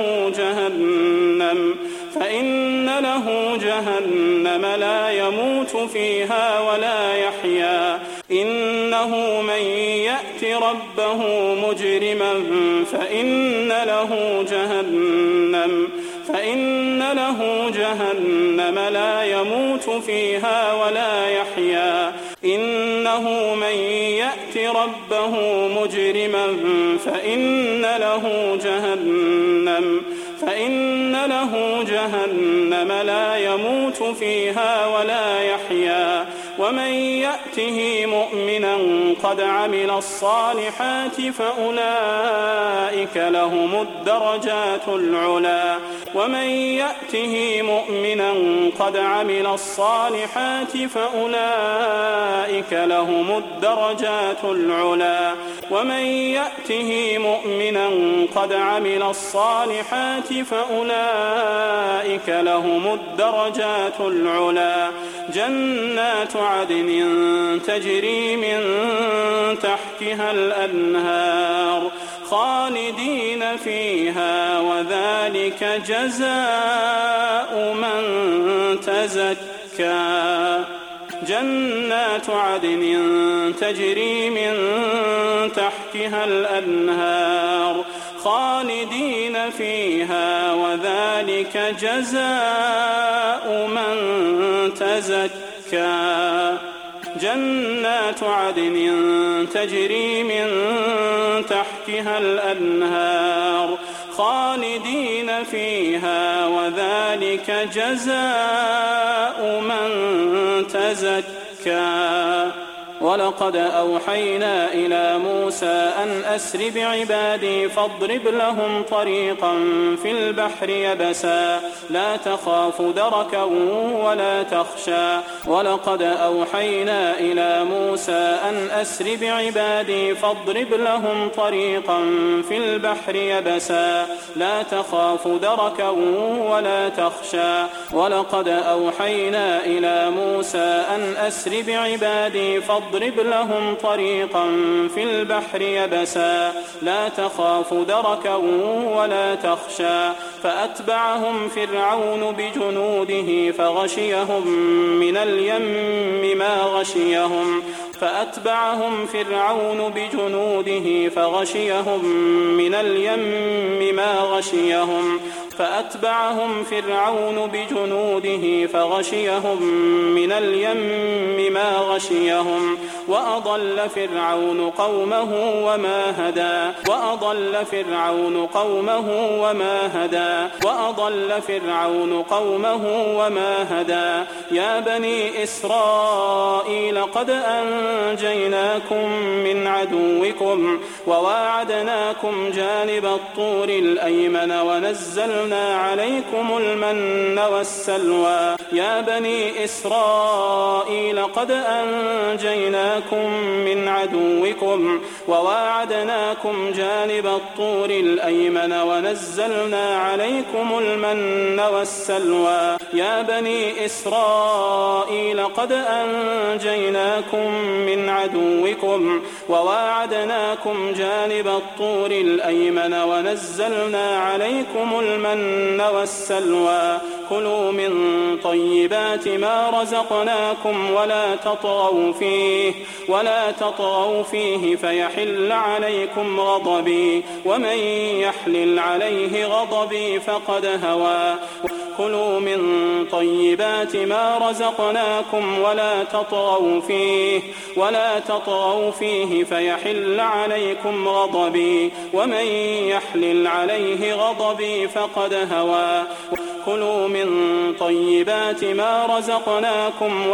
له جهنم لا يموت فيها ولا يحيا إنه من يأت ربه مجرما فإن له جهنم لا يموت فيها ولا يحيا إنه من يأت ربه مجرما فإن له جهنم لا يموت فيها ولا يحيا ومن يأته مؤمنا قد عمل الصالحات فأولئك لهم الدرجات العلا ومن يأته مؤمنا قد عمل الصالحات فأولئك لهم الدرجات العلا ومن يأته مؤمنا قد عمل الصالحات فأولئك لهم الدرجات العلا جنات عدن تجري من تحتها الأنهار خالدين فيها وذلك جزاء من تزكى جنات عدن تجري من تحتها الأنهار خالدين فيها وذلك جزاء من تزكى جنات عدن تجري من تحتها الأنهار خالدين فيها وذلك جزاء من تزكى ولقد أوحينا إلى موسى أن أسر بعبادي فاضرب لهم طريقا في البحر يبسا لا تخاف دركا ولا تخشى ولقد أوحينا إلى موسى أن أسر بعبادي فاضرب لهم طريقا في البحر يبسا لا تخاف دركا ولا تخشى ولقد أوحينا إلى موسى أن أسر بعبادي فاضرب لهم طريقا في البحر يبسا لا تخاف دركا ولا تخشى فأتبعهم فرعون بجنوده فغشيهم من اليم ما غشيهم فأتبعهم فرعون بجنوده فغشيهم من اليم ما غشيهم فأتبعهم فرعون بجنوده فغشيهم من اليم ما غشيهم وأضل فرعون قومه وما هدى وأضل فرعون قومه وما هدى وأضل فرعون قومه وما هدى يا بني إسرائيل قد أنجيناكم من عدوكم وواعدناكم جانب الطور الأيمن ونزلنا عليكم المن والسلوى يا بني إسرائيل قد أنجيناكم من عدوكم وواعدناكم جانب الطور الأيمن ونزلنا عليكم المن والسلوى يا بني إسرائيل قد أنجيناكم من عدوكم وواعدناكم جانب الطور الأيمن ونزلنا عليكم المن والسلوى كلوا من طيبات ما رزقناكم ولا تطغوا فيه فيحل عليكم غضبي ومن يحلل عليه غضبي فقد هوى كلوا من طيبات ما رزقناكم ولا تطغوا فيه فيحل عليكم غضبي ومن يحلل عليه غضبي فقد هوى كلوا من طيبات ما رزقناكم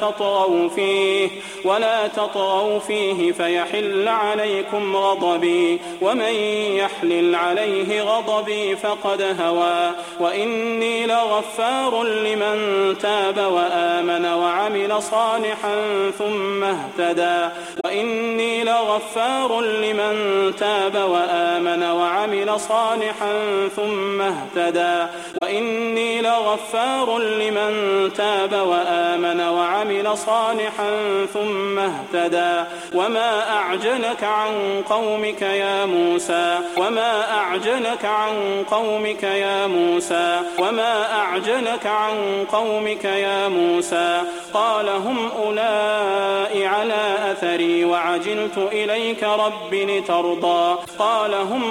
ولا تطغوا فيه فيحل عليكم غضبي ومن يحلل عليه غضبي فقد هوى وإني لغفار لمن تاب وآمن وعمل صالحا ثم اهتدى وإني لغفار لمن تاب وآمن وعمل صالحا ثم اهتدى وإني لغفار لمن تاب وآمن وعمل صالحا ثم اهتدى وما أعجلك عن قومك يا موسى وما أعجلك عن قومك يا موسى وما أعجلك عن قومك يا موسى قال هم أولئك على أثري وعجلت إليك رب لترضى قال هم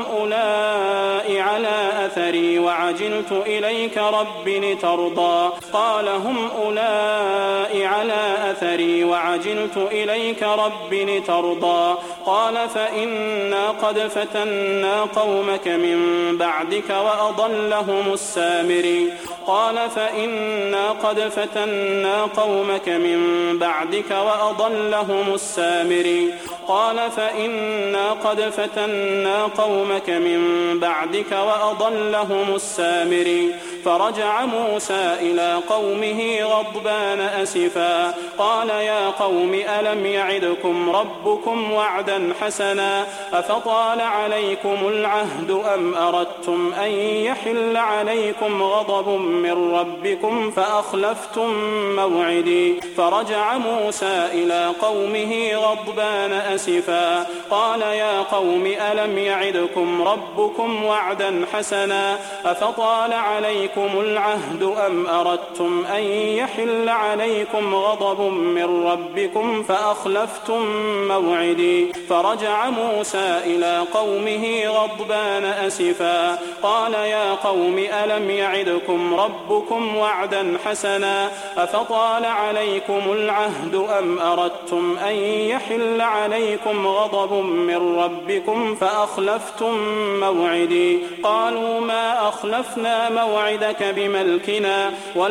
أولئك على أثري وعجلت إليك رب لترضى قال هم أولئك على أثري وعجلت إليك رب لترضى قال فإنا قد فتنا قومك من بعدك وأضلهم السامري قال فإنا قد فتنا قومك من بعدك وأضلهم السامري قال فإنا قد فتنا قومك من بعدك وأضلهم السامري فرجع موسى إلى قومه غضبان أسفا قال يا قوم ألم يعدكم ربكم وعدا حسنا أفطال عليكم العهد أم أردتم أن يحل عليكم غضب من ربكم فأخلفتم موعدي فرجع موسى إلى قومه غضبان أسفا قال يا قوم ألم يعدكم ربكم وعدا حسنا أفطال عليكم العهد أم أردتم أن يحل عليكم غضب من ربكم فأخلفتم موعدي فرجع موسى إلى قومه غضبان أسفا قال يا قوم ألم يعدكم ربكم وعدا حسنا أفطال عليكم العهد أم أردتم أن يحل عليكم غضب من ربكم فأخلفتم موعدي قالوا ما أخلفنا موعدك موعدك بملكنا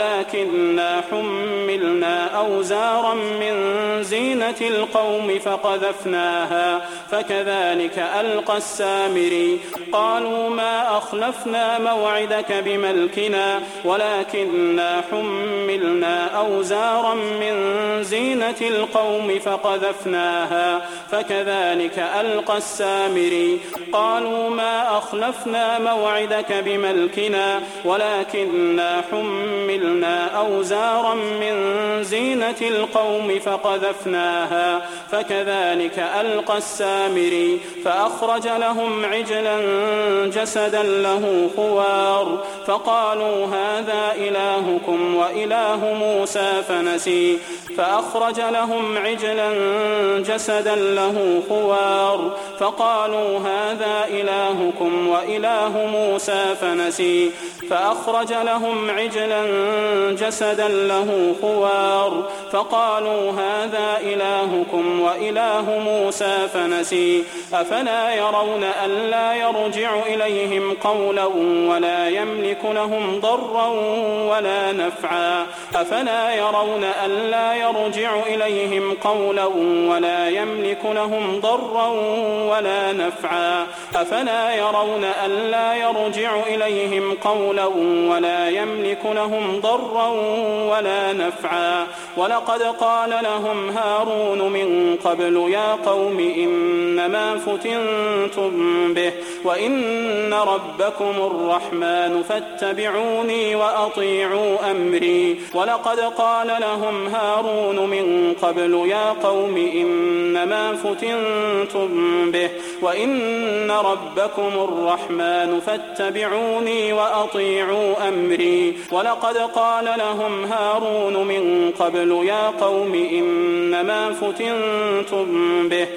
ولكننا حملنا أوزارا من زينة القوم فقذفناها فكذلك ألقى السامري. قالوا ما أخلفنا موعدك بملكنا ولكننا حملنا أوزارا من زينة القوم فقذفناها فكذلك ألقى السامري. قالوا ما أخلفنا موعدك بملكنا ولكننا حملنا أوزارا من زينة القوم فقذفناها فكذلك ألقى السامري. فأخرج لهم عجلا جسدا له خوار فقالوا هذا إلهكم وإله موسى فنسي. فأخرج لهم عجلا جسدا له خوار فقالوا هذا إلهكم وإله موسى فنسي. فأخرج لهم عجلا جسدا له خوار فقالوا هذا إلهكم وإله موسى فنسي. أفلا يرون ألا يرجع إليهم قولا ولا يملك لهم ضرا ولا نفعا. أفلا يرون ألا يرجع إليهم قولا ولا يملك لهم ضرا ولا نفعا. أفلا يرون ألا يرجع إليهم قولا ولا يملك لهم ضرا ولا نفعا. ولقد قال لهم هارون من قبل يا قوم إنما فتنتم به وإن ربكم الرحمن فاتبعوني وأطيعوا أمري. ولقد قال لهم هارون من قبل يا قوم إنما فتنتم به وإن ربكم الرحمن فاتبعوني وأطيعوا أمري. ولقد قال لهم هارون من قبل يا قوم إنما فتنتم به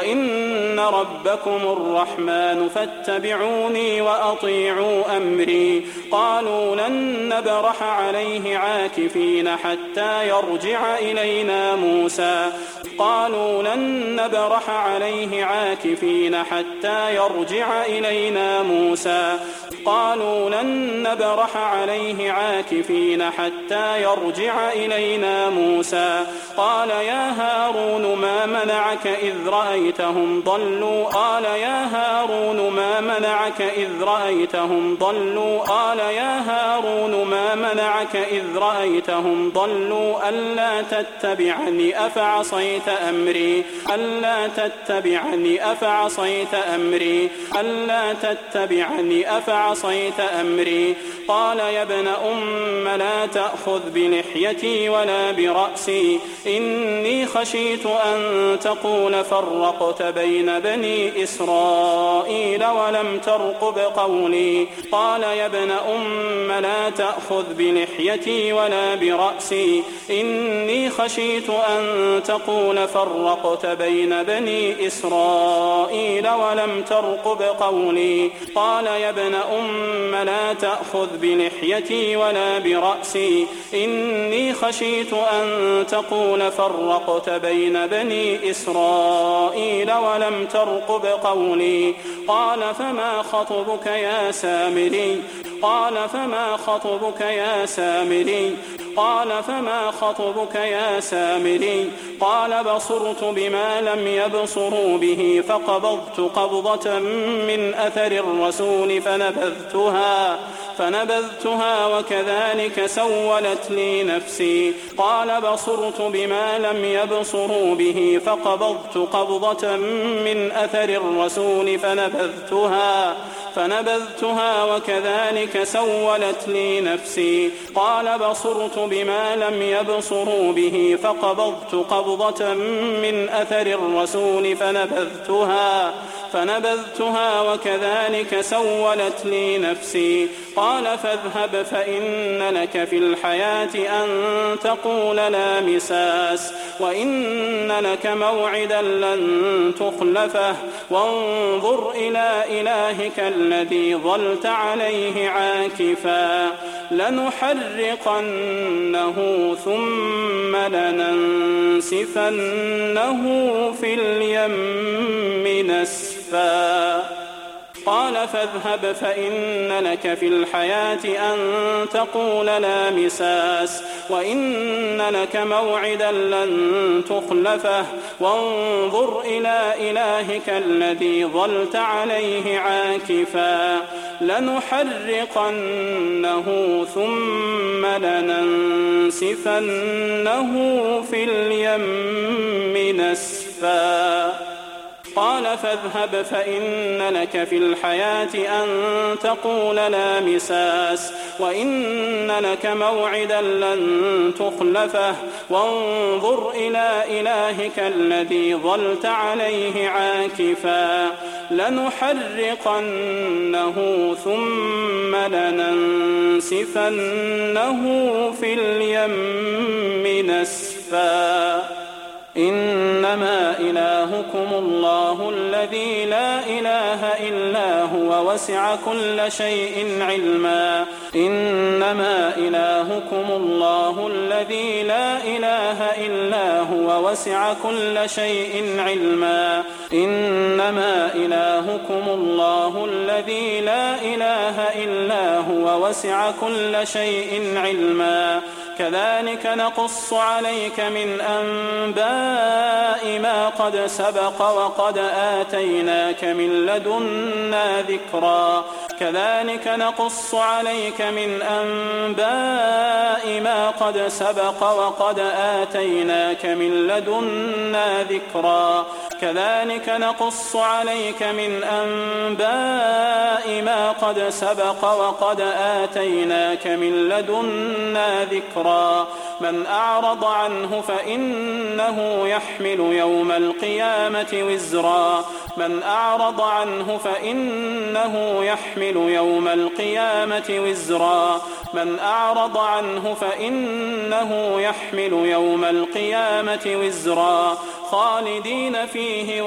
وإن ربكم الرحمن فاتبعوني وأطيعوا أمري. قالوا لن نبرح عليه عاكفين حتى يرجع إلينا موسى. قالوا لن نبرح عليه عاكفين حتى يرجع إلينا موسى. قالوا لن نبرح عليه عاكفين حتى يرجع إلينا موسى. قال يا هارون ما منعك إذ رأيتهم ضلوا. قال يا هارون ما منعك إذ رأيتهم ضلوا. قال يا هارون ما منعك إذ رأيتهم ضلوا ألا تتبعني أفعصيت أمري. ألا تتبعني أفعصيت أمري. ألا تتبعني أفعصيت أمري. قال يا ابن أم لا تأخذ بلحيتي ولا برأسي إني خشيت أن تقول فرقت بين بني إسرائيل ولم ترقب قولي. قال يا ابن أم لا تأخذ بلحيتي ولا برأسي إني خشيت أن تقول فرقت بين بني إسرائيل ولم ترقب قولي. قال يا ابن أم لا تأخذ بلحيتي ولا برأسي إني خشيت أن تقول فرقت بين بني إسرائيل ولم ترقب قولي. قال فما خطبك يا سامري. قال فما خطبك يا سامري. قال فما خطبك يا سامري. قال بصرت بما لم يبصروا به فقبضت قبضة من أثر الرسول فنبذتها وكذلك سولت لي نفسي. قال بصرت بما لم يبصروا به فقبضت قبضة من أثر الرسول فنبذتها وكذلك سولت لي نفسي. قال بصرت بما لم يبصروا به فقبضت قبضة من أثر الرسول فنبذتها وكذلك سولت لي نفسي. قال فاذهب فإن لك في الحياة أن تقول لا مساس وإن لك موعدا لن تخلفه وانظر إلى إلهك الذي ظلت عليه عاكفا لنحرقنه ثم لننسفنه في اليم نسفا قال فاذهب فإن لك في الحياة أن تقول لا مساس وإن لك موعدا لن تخلفه وانظر إلى إلهك الذي ظلت عليه عاكفا لنحرقنه ثم لننسفنه في اليم نسفا قال فاذهب فإن لك في الحياة أن تقول لا مساس وإن لك موعدا لن تخلفه وانظر إلى إلهك الذي ظلت عليه عاكفا لنحرقنه ثم لننسفنه في اليم نسفا إنما إلهكم الله الذي لا إله إلا هو وسع كل شيء علما إنما إلهكم الله الذي لا إله إلا هو وسع كل شيء علما إنما إلهكم الله الذي لا إله إلا هو وسع كل شيء علما كذلك نقص عليك من أنباء ما قد سبق وقد آتيناك من لدنا ذكرا كذلك نقص عليك من أنباء ما قد سبق وقد آتيناك من لدنا ذكرا كذلك نقص عليك من أنباء ما قد سبق وقد آتيناك من لدنا ذكرا من أعرض عنه فإنه يحمل يوم القيامة وزرا من أعرض عنه فإنه يحمل يوم القيامة وزرا من أعرض عنه فإنه يحمل يوم القيامة وزرا خالدين فيه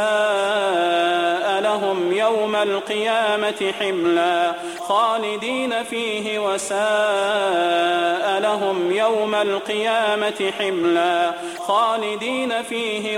وساء لهم يوم القيامة حملا خالدين فيه وساء لهم يوم القيامة حملا خالدين فيه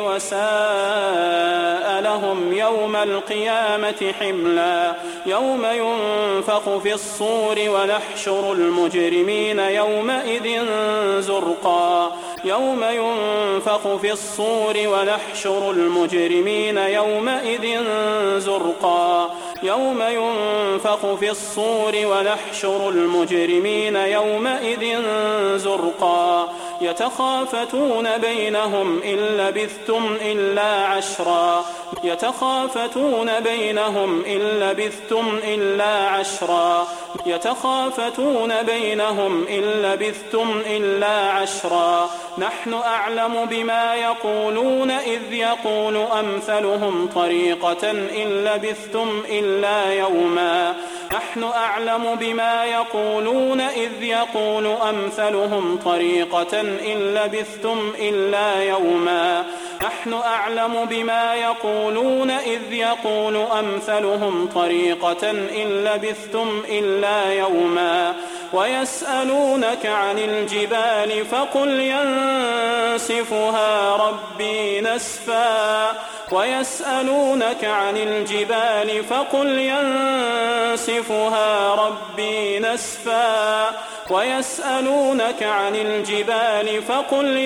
وساء لهم يوم القيامة حملا يوم ينفخ في الصور ونحشر المجرمين يومئذ زرقا يوم ينفخ في الصور ونحشر المجرمين يومئذ زرقا يوم ينفخ في الصور ونحشر المجرمين يومئذ زرقا يتخافتون بينهم إن لبثتم إلا عشرا يتخافتون بينهم إن لبثتم إلا عشرا يتخافتون بينهم إن لبثتم إلا عشرا نحن أعلم بما يقولون إذ يقول أمثلهم طريقة إن لبثتم إلا يوما نحن أعلم بما يقولون إذ يقول أمثلهم طريقة إن لبثتم إلا يوما نحن أعلم بما يقولون إذ يقول أمثلهم طريقة إن لبثتم إلا يوما ويسألونك عن الجبال فقل ينسفها ربي نسفا ويسألونك عن الجبال فقل ينسفها ربي نسفا ويسألونك عن الجبال فقل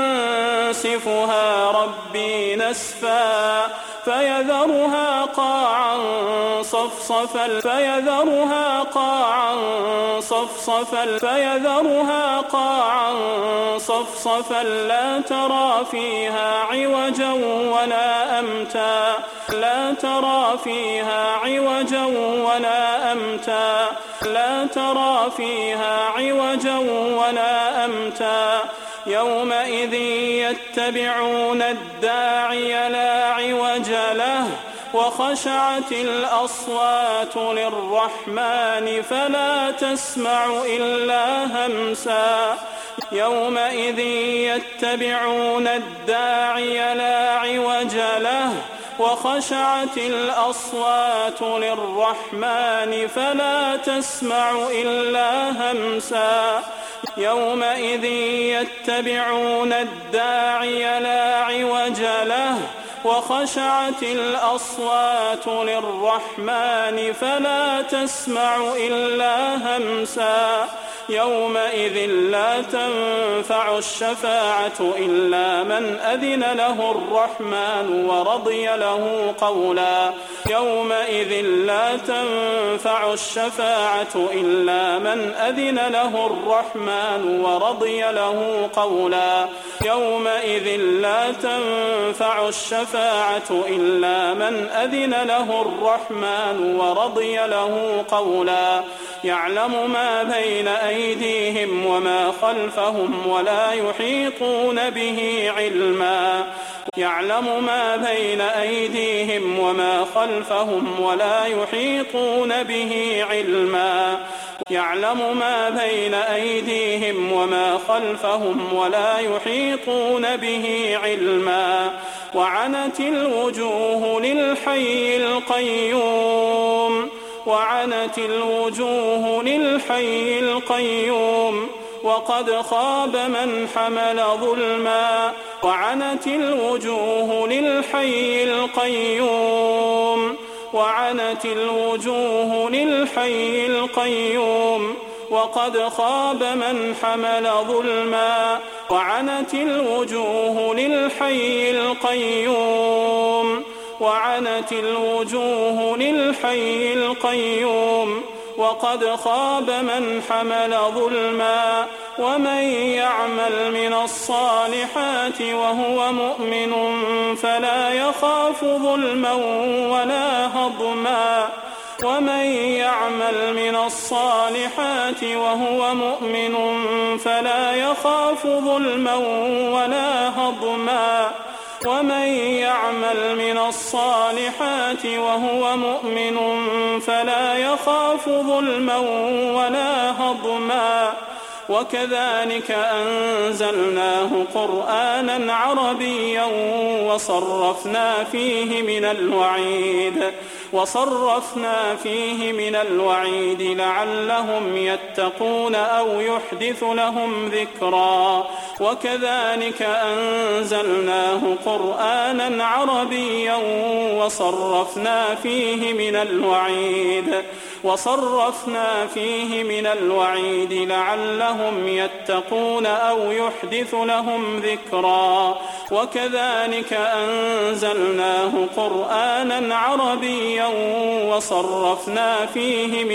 ينسفها ربي نسفا فيذرها قاعا صفصفا فيذرها قاعا صفصفا فيذرها قاعا صفصفا لا ترى فيها عوجا ولا أمتا لا ترى فيها عوجا ولا أمتا لا ترى فيها عوجا ولا أمتا يومئذ يتبعون الداعي لا عوج له وخشعت الأصوات للرحمن فلا تسمع إلا همسا يومئذ يتبعون الداعي لا عوج له وخشعت الأصوات للرحمن فلا تسمع إلا همسا يومئذ يتبعون الداعي لا عوج له وخشعت الأصوات للرحمن فلا تسمع إلا همسا يومئذ لا تنفع الشفاعة إلا من أذن له الرحمن ورضي له قولا يومئذ لا تنفع الشفاعة إلا من أذن له الرحمن ورضي له قولا يومئذ لا تنفع الشفاعة إلا من أذن له الرحمن ورضي له قولا يعلم ما بين أيديهم وما خلفهم ولا يحيطون به علما يعلم ما بين أيديهم وما خلفهم ولا يحيطون به علما يعلم ما بين أيديهم وما خلفهم ولا يحيطون به علما وعنت الوجوه للحي القيوم وعنت الوجوه للحي القيوم وقد خاب من حمل ظلما وعنت الوجوه للحي القيوم وعنت الوجوه للحي القيوم وقد خاب من حمل ظلما وعنت الوجوه للحي القيوم وعنت الوجوه للحي القيوم وقد خاب من حمل ظلما ومن يعمل من الصالحات وهو مؤمن فلا يخاف ظلما ولا هضما ومن يعمل من الصالحات وهو مؤمن فلا يخاف ظلما ولا هضما ومن يعمل من الصالحات وهو مؤمن فلا يخاف ظلما ولا هضما وكذلك أنزلناه قرآنا عربيا وصرفنا فيه من الوعيد لعلهم يتقون أو يحدث لهم ذكرا وكذلك أنزلناه قرآنا عربيا وصرفنا فيه من الوعيد لعلهم يتقون أو يحدث لهم ذكرا وكذلك أنزلناه قرآنا عربيا وصرفنا فيه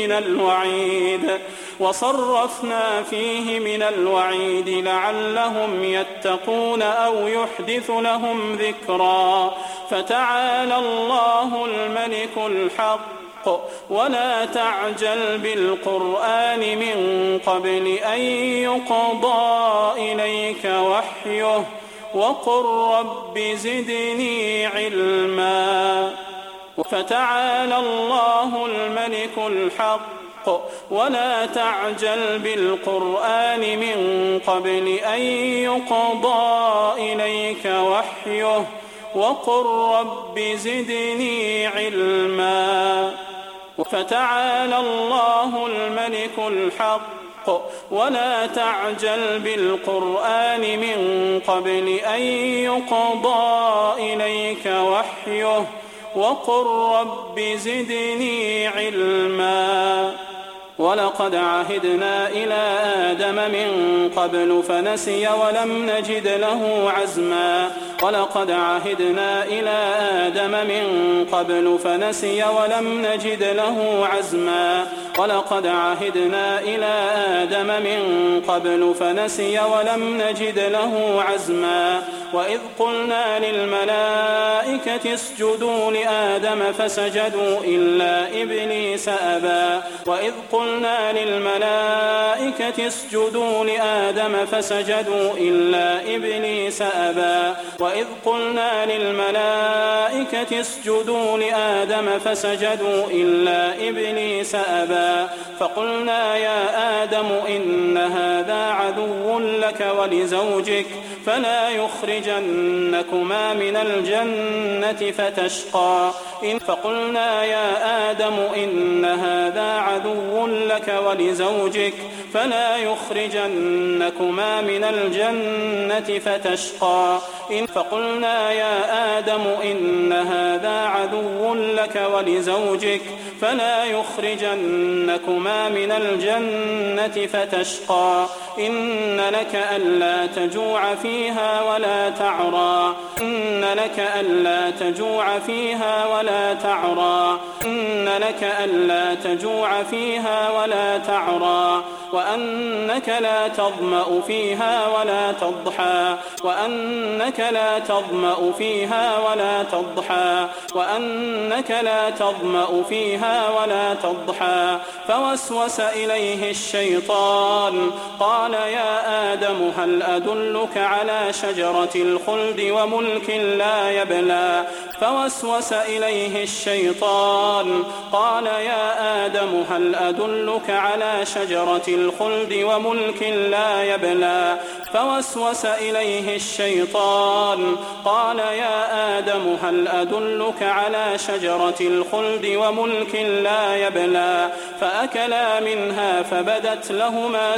من الوعيد لعلهم يتقون أو يحدث لهم ذكرا فتعالى الله الملك الحق ولا تعجل بالقرآن من قبل أن يقضى إليك وحيه وقل رب زدني علما فتعالى الله الملك الحق ولا تعجل بالقرآن من قبل أن يقضى إليك وحيه وقل رب زدني علما فتعالى الله الملك الحق ولا تعجل بالقرآن من قبل أن يقضى إليك وحيه وقل رب زدني علما ولقد عهدنا إلى آدم من قبل فنسي ولم نجد له عزما ولقد عهدنا إلى آدم من قبل فنسي ولم نجد له عزما ولقد عهدنا إلى آدم من قبل فنسي ولم نجد له عزما وإذ قلنا للملائكة اسجدوا لآدم فسجدوا إلا إبليس أبى وإذ قلنا للملائكة اسجدوا لآدم فسجدوا إلا إبليس أبى وإذ قلنا للملائكة اسجدوا لآدم فسجدوا إلا إبليس أبى فقلنا يا آدم إن هذا عدو لك ولزوجك فلا يخرجنكما يخرجنكما من الجنة فتشقى فقلنا يا آدم إن هذا عدو لك ولزوجك فلا يخرجنكما من الجنة فتشقى فقلنا يا آدم إن هذا عدو لك ولزوجك فلا يخرجنكما من الجنة فتشقى إن لك ألا تجوع فيها ولا تعرى إن لك ألا تجوع فيها ولا تعرى إن لك ألا تجوع فيها ولا تعرى وأنك لا تظمأ فيها ولا تضحى وأنك لا تظمأ فيها ولا تضحى وأنك لا تظمأ فيها ولا تضحى فوسوس إليه الشيطان قال يا آدم هل أدلك على شجرة الخلد وملك لا يبلى فوسوس إليه الشيطان قال يا آدم هل أدلك على شجرة الخلد وملك لا يبلى فوسوس إليه الشيطان قال يا آدم هل أدلك على شجرة الخلد وملك لا يبلى فأكلا منها فبدت لهما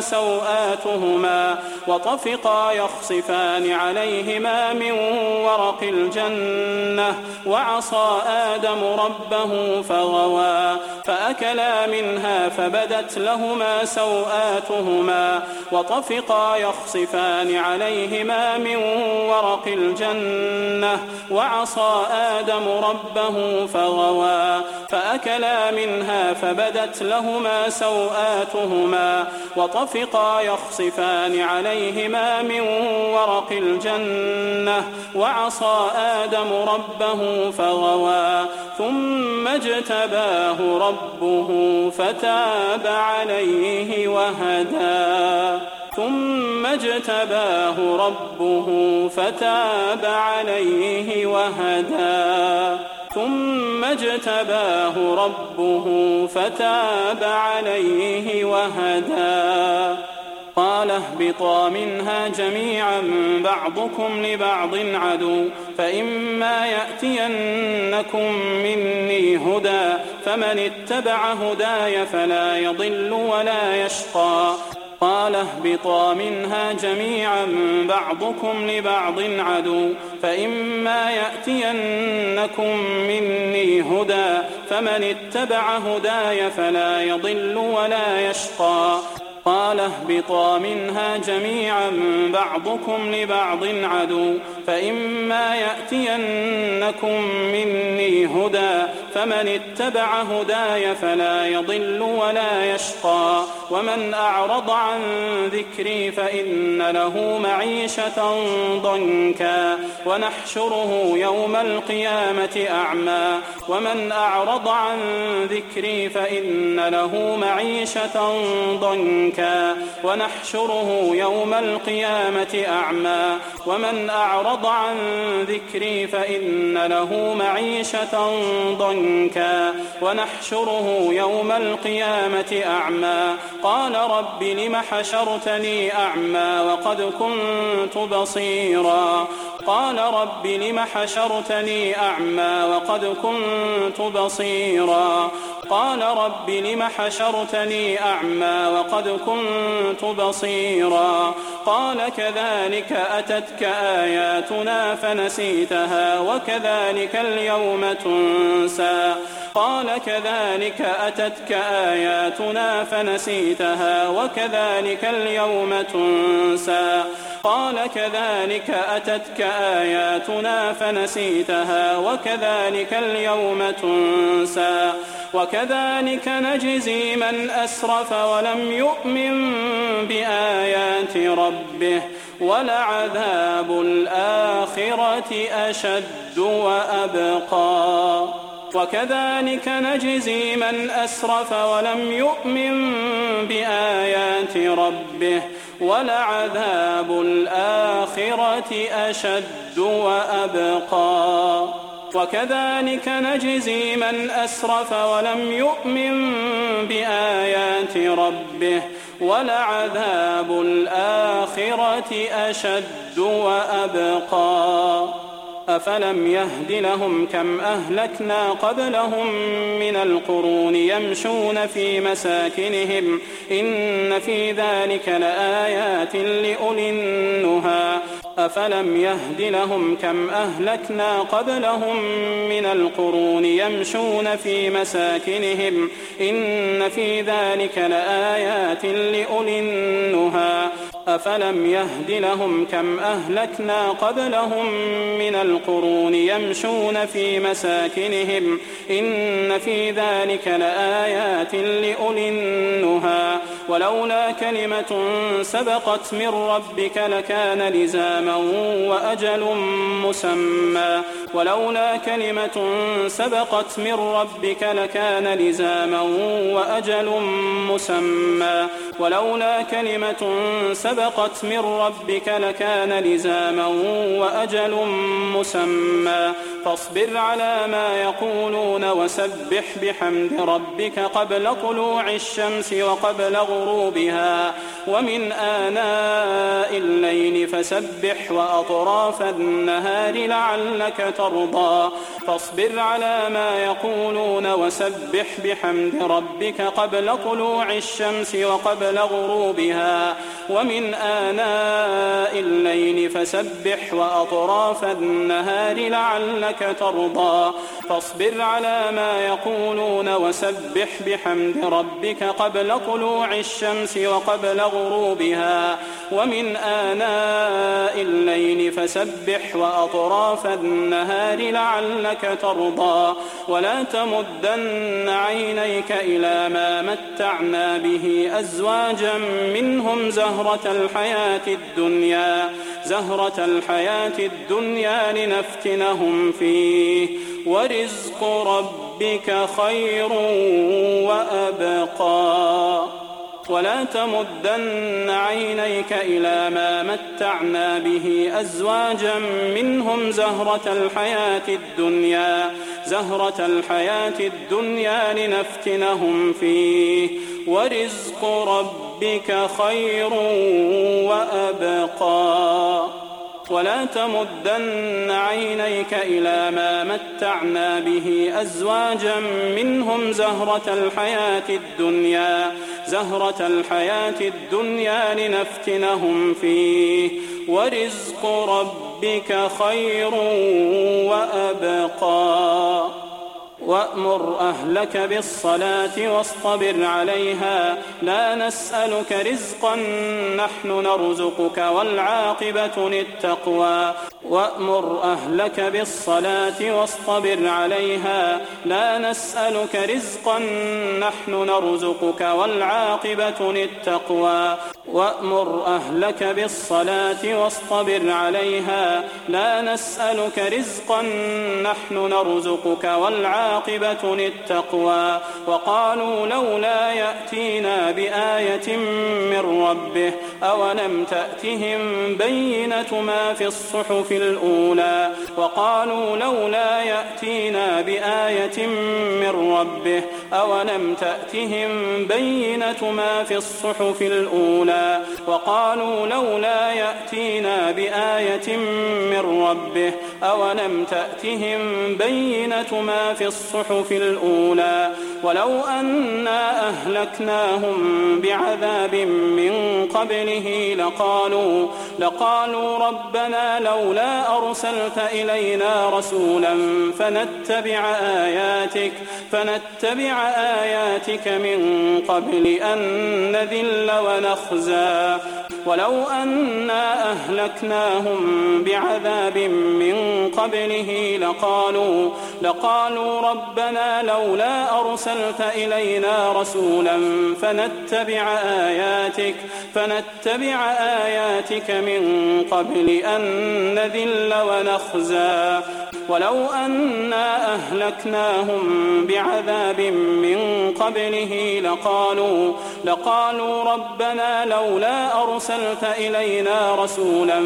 سوآتهما وطفقا يخصفان عليهما من ورق الجنة وعصى آدم ربه فغوى فأكلا منها فبدت لهما سوآتهما وطفقا يخصفان عليهما من ورق الجنة وعصى آدم ربه فغوى فأكلا منها فبدت لهما سوآتهما وطفقا يخصفان عليهما من ورق الجنة وعصى آدم ربه فغوى ثم اجتباه ربه فتاب عليه وهدى ثم اجتباه ربه فتاب عليه وهدى ثم اجتباه ربه فتاب عليه وهدى قال اهبطا منها جميعا بعضكم لبعض عدو فإما يأتينكم مني هدى فمن اتبع هداي فلا يضل ولا يشقى قال اهبطا منها جميعا بعضكم لبعض عدو فإما يأتينكم مني هدى فمن اتبع هداي فلا يضل ولا يشقى قال اهبطا منها جميعا بعضكم لبعض عدو فإما يأتينكم مني هدى فمن اتبع هداي فلا يضل ولا يشقى ومن أعرض عن ذكري فإن له معيشة ضنكا ونحشره يوم القيامة أعمى ومن أعرض عن ذكري فإن له معيشة ضنكا ونحشره يوم القيامة أعمى ومن أعرض عن ذكري فإن له معيشة ضنكا ونحشره يوم القيامة أعمى قال رب لم حشرتني أعمى وقد كنت بصيرا قال رب لم حشرتني أعمى وقد كنت بصيرا قال رب لم حشرتني أعمى وقد كنت بصيرا قال كذلك أتتك آياتنا فنسيتها وكذلك اليوم تنسى قال كذلك أتتك آياتنا فنسيتها وكذلك اليوم تنسى قال كذلك أتتك آياتنا فنسيتها وكذلك اليوم تنسى وكذلك نجزي من أسرف ولم يؤمن بآيات ربه ولعذاب الآخرة أشد وأبقى وكذلك نجزي من أسرف ولم يؤمن بآيات ربه ولعذاب الآخرة أشد وأبقى وكذلك نجزي من أسرف ولم يؤمن بآيات ربه ولعذاب الآخرة أشد وأبقى أفلم يهد لهم كم أهلكنا قبلهم من القرون يمشون في مساكنهم إن في ذلك لآيات لأولي النهى أفلم يهد لهم كم أهلكنا قبلهم من القرون يمشون في مساكنهم إن في ذلك لآيات لأولي النهى أفلم يهد لهم كم أهلكنا قبلهم من القرون يمشون في مساكنهم إن في ذلك لآيات لأولي النهى ولولا كلمة سبقت من ربك لكان لزاما وأجل مسمى ولولا كلمة سبقت من ربك لكان لزاما وأجل مسمى ولولا كلمة سبقت من ربك لكان لزاما وأجل مسمى فاصبر على ما يقولون وسبح بحمد ربك قبل طلوع الشمس وقبل غروبها ومن آناء الليل فسبح وأطراف النهار لعلك ترضى فاصبر على ما يقولون وسبح بحمد ربك قبل طلوع الشمس وقبل غروبها ومن آناء الليل فسبح وأطراف النهار لعلك ترضى فاصبر على ما يقولون وسبح بحمد ربك قبل طلوع الشمس وقبل غروبها ومن آناء الليل فسبح وأطراف النهار لعلك ترضى ولا تمدن عينيك إلى ما متعنا به أزواجا منهم زهرة الحياة الدنيا لنفتنهم فيه ورزق ربك خير وأبقى ولا تمدن عينيك إلى ما متعنا به أزواجا منهم زهرة الحياة الدنيا لنفتنهم فيه ورزق ربك خير وأبقى ولا تمدن عينيك إلى ما متعنا به أزواجا منهم زهرة الحياة الدنيا لنفتنهم فيه ورزق ربك خير وأبقى وأمر أهلك بالصلاة واصطبر عليها لا نسألك رزقا نحن نرزقك والعاقبة للتقوى وأمر أهلك بالصلاة واصطبر عليها لا نسألك رزقا نحن نرزقك والعاقبة للتقوى وأمر أهلك بالصلاة واصطبر عليها لا نسألك رزقا نحن نرزقك والعاقبة للتقوى وقالوا لولا يأتينا بآية من ربه أولم تأتهم بينة ما في الصحف الأولى وقالوا لولا يأتينا بآية من ربه أولم تأتهم بينة ما في الصحف الأولى وقالوا لولا يأتينا بآية من ربه أولم تأتهم بينة ما في الصحف الأولى ولو أنا أهلكناهم بعذاب من قبله لقالوا ربنا لولا أرسلت إلينا رسولا فنتبع آياتك من قبل أن نذل ونخزى ولو أنا أهلكناهم بعذاب من قبله لقالوا ربنا لولا أرسلت إلينا رسولا فنتبع آياتك من قبل أن نذل ونخزى ولو أنا أهلكناهم بعذاب من قبله لقالوا ربنا لولا أرسلت إلينا رسولا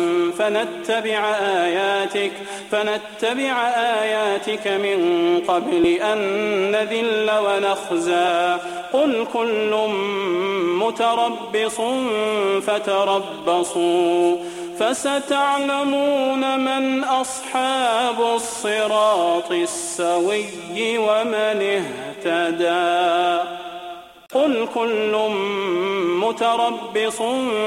فنتبع آياتك من قبل أن نذل ونخزى قل كل متربص فتربصوا فستعلمون من أصحاب الصراط السوي ومن اهتدى قل كل متربص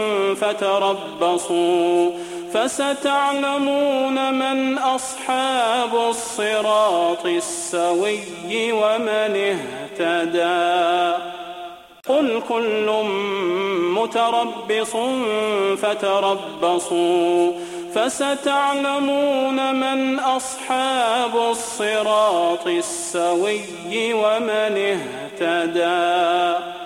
فتربصوا فستعلمون من أصحاب الصراط السوي ومن اهتدى قل كل متربص فتربصوا فستعلمون من أصحاب الصراط السوي ومن اهتدى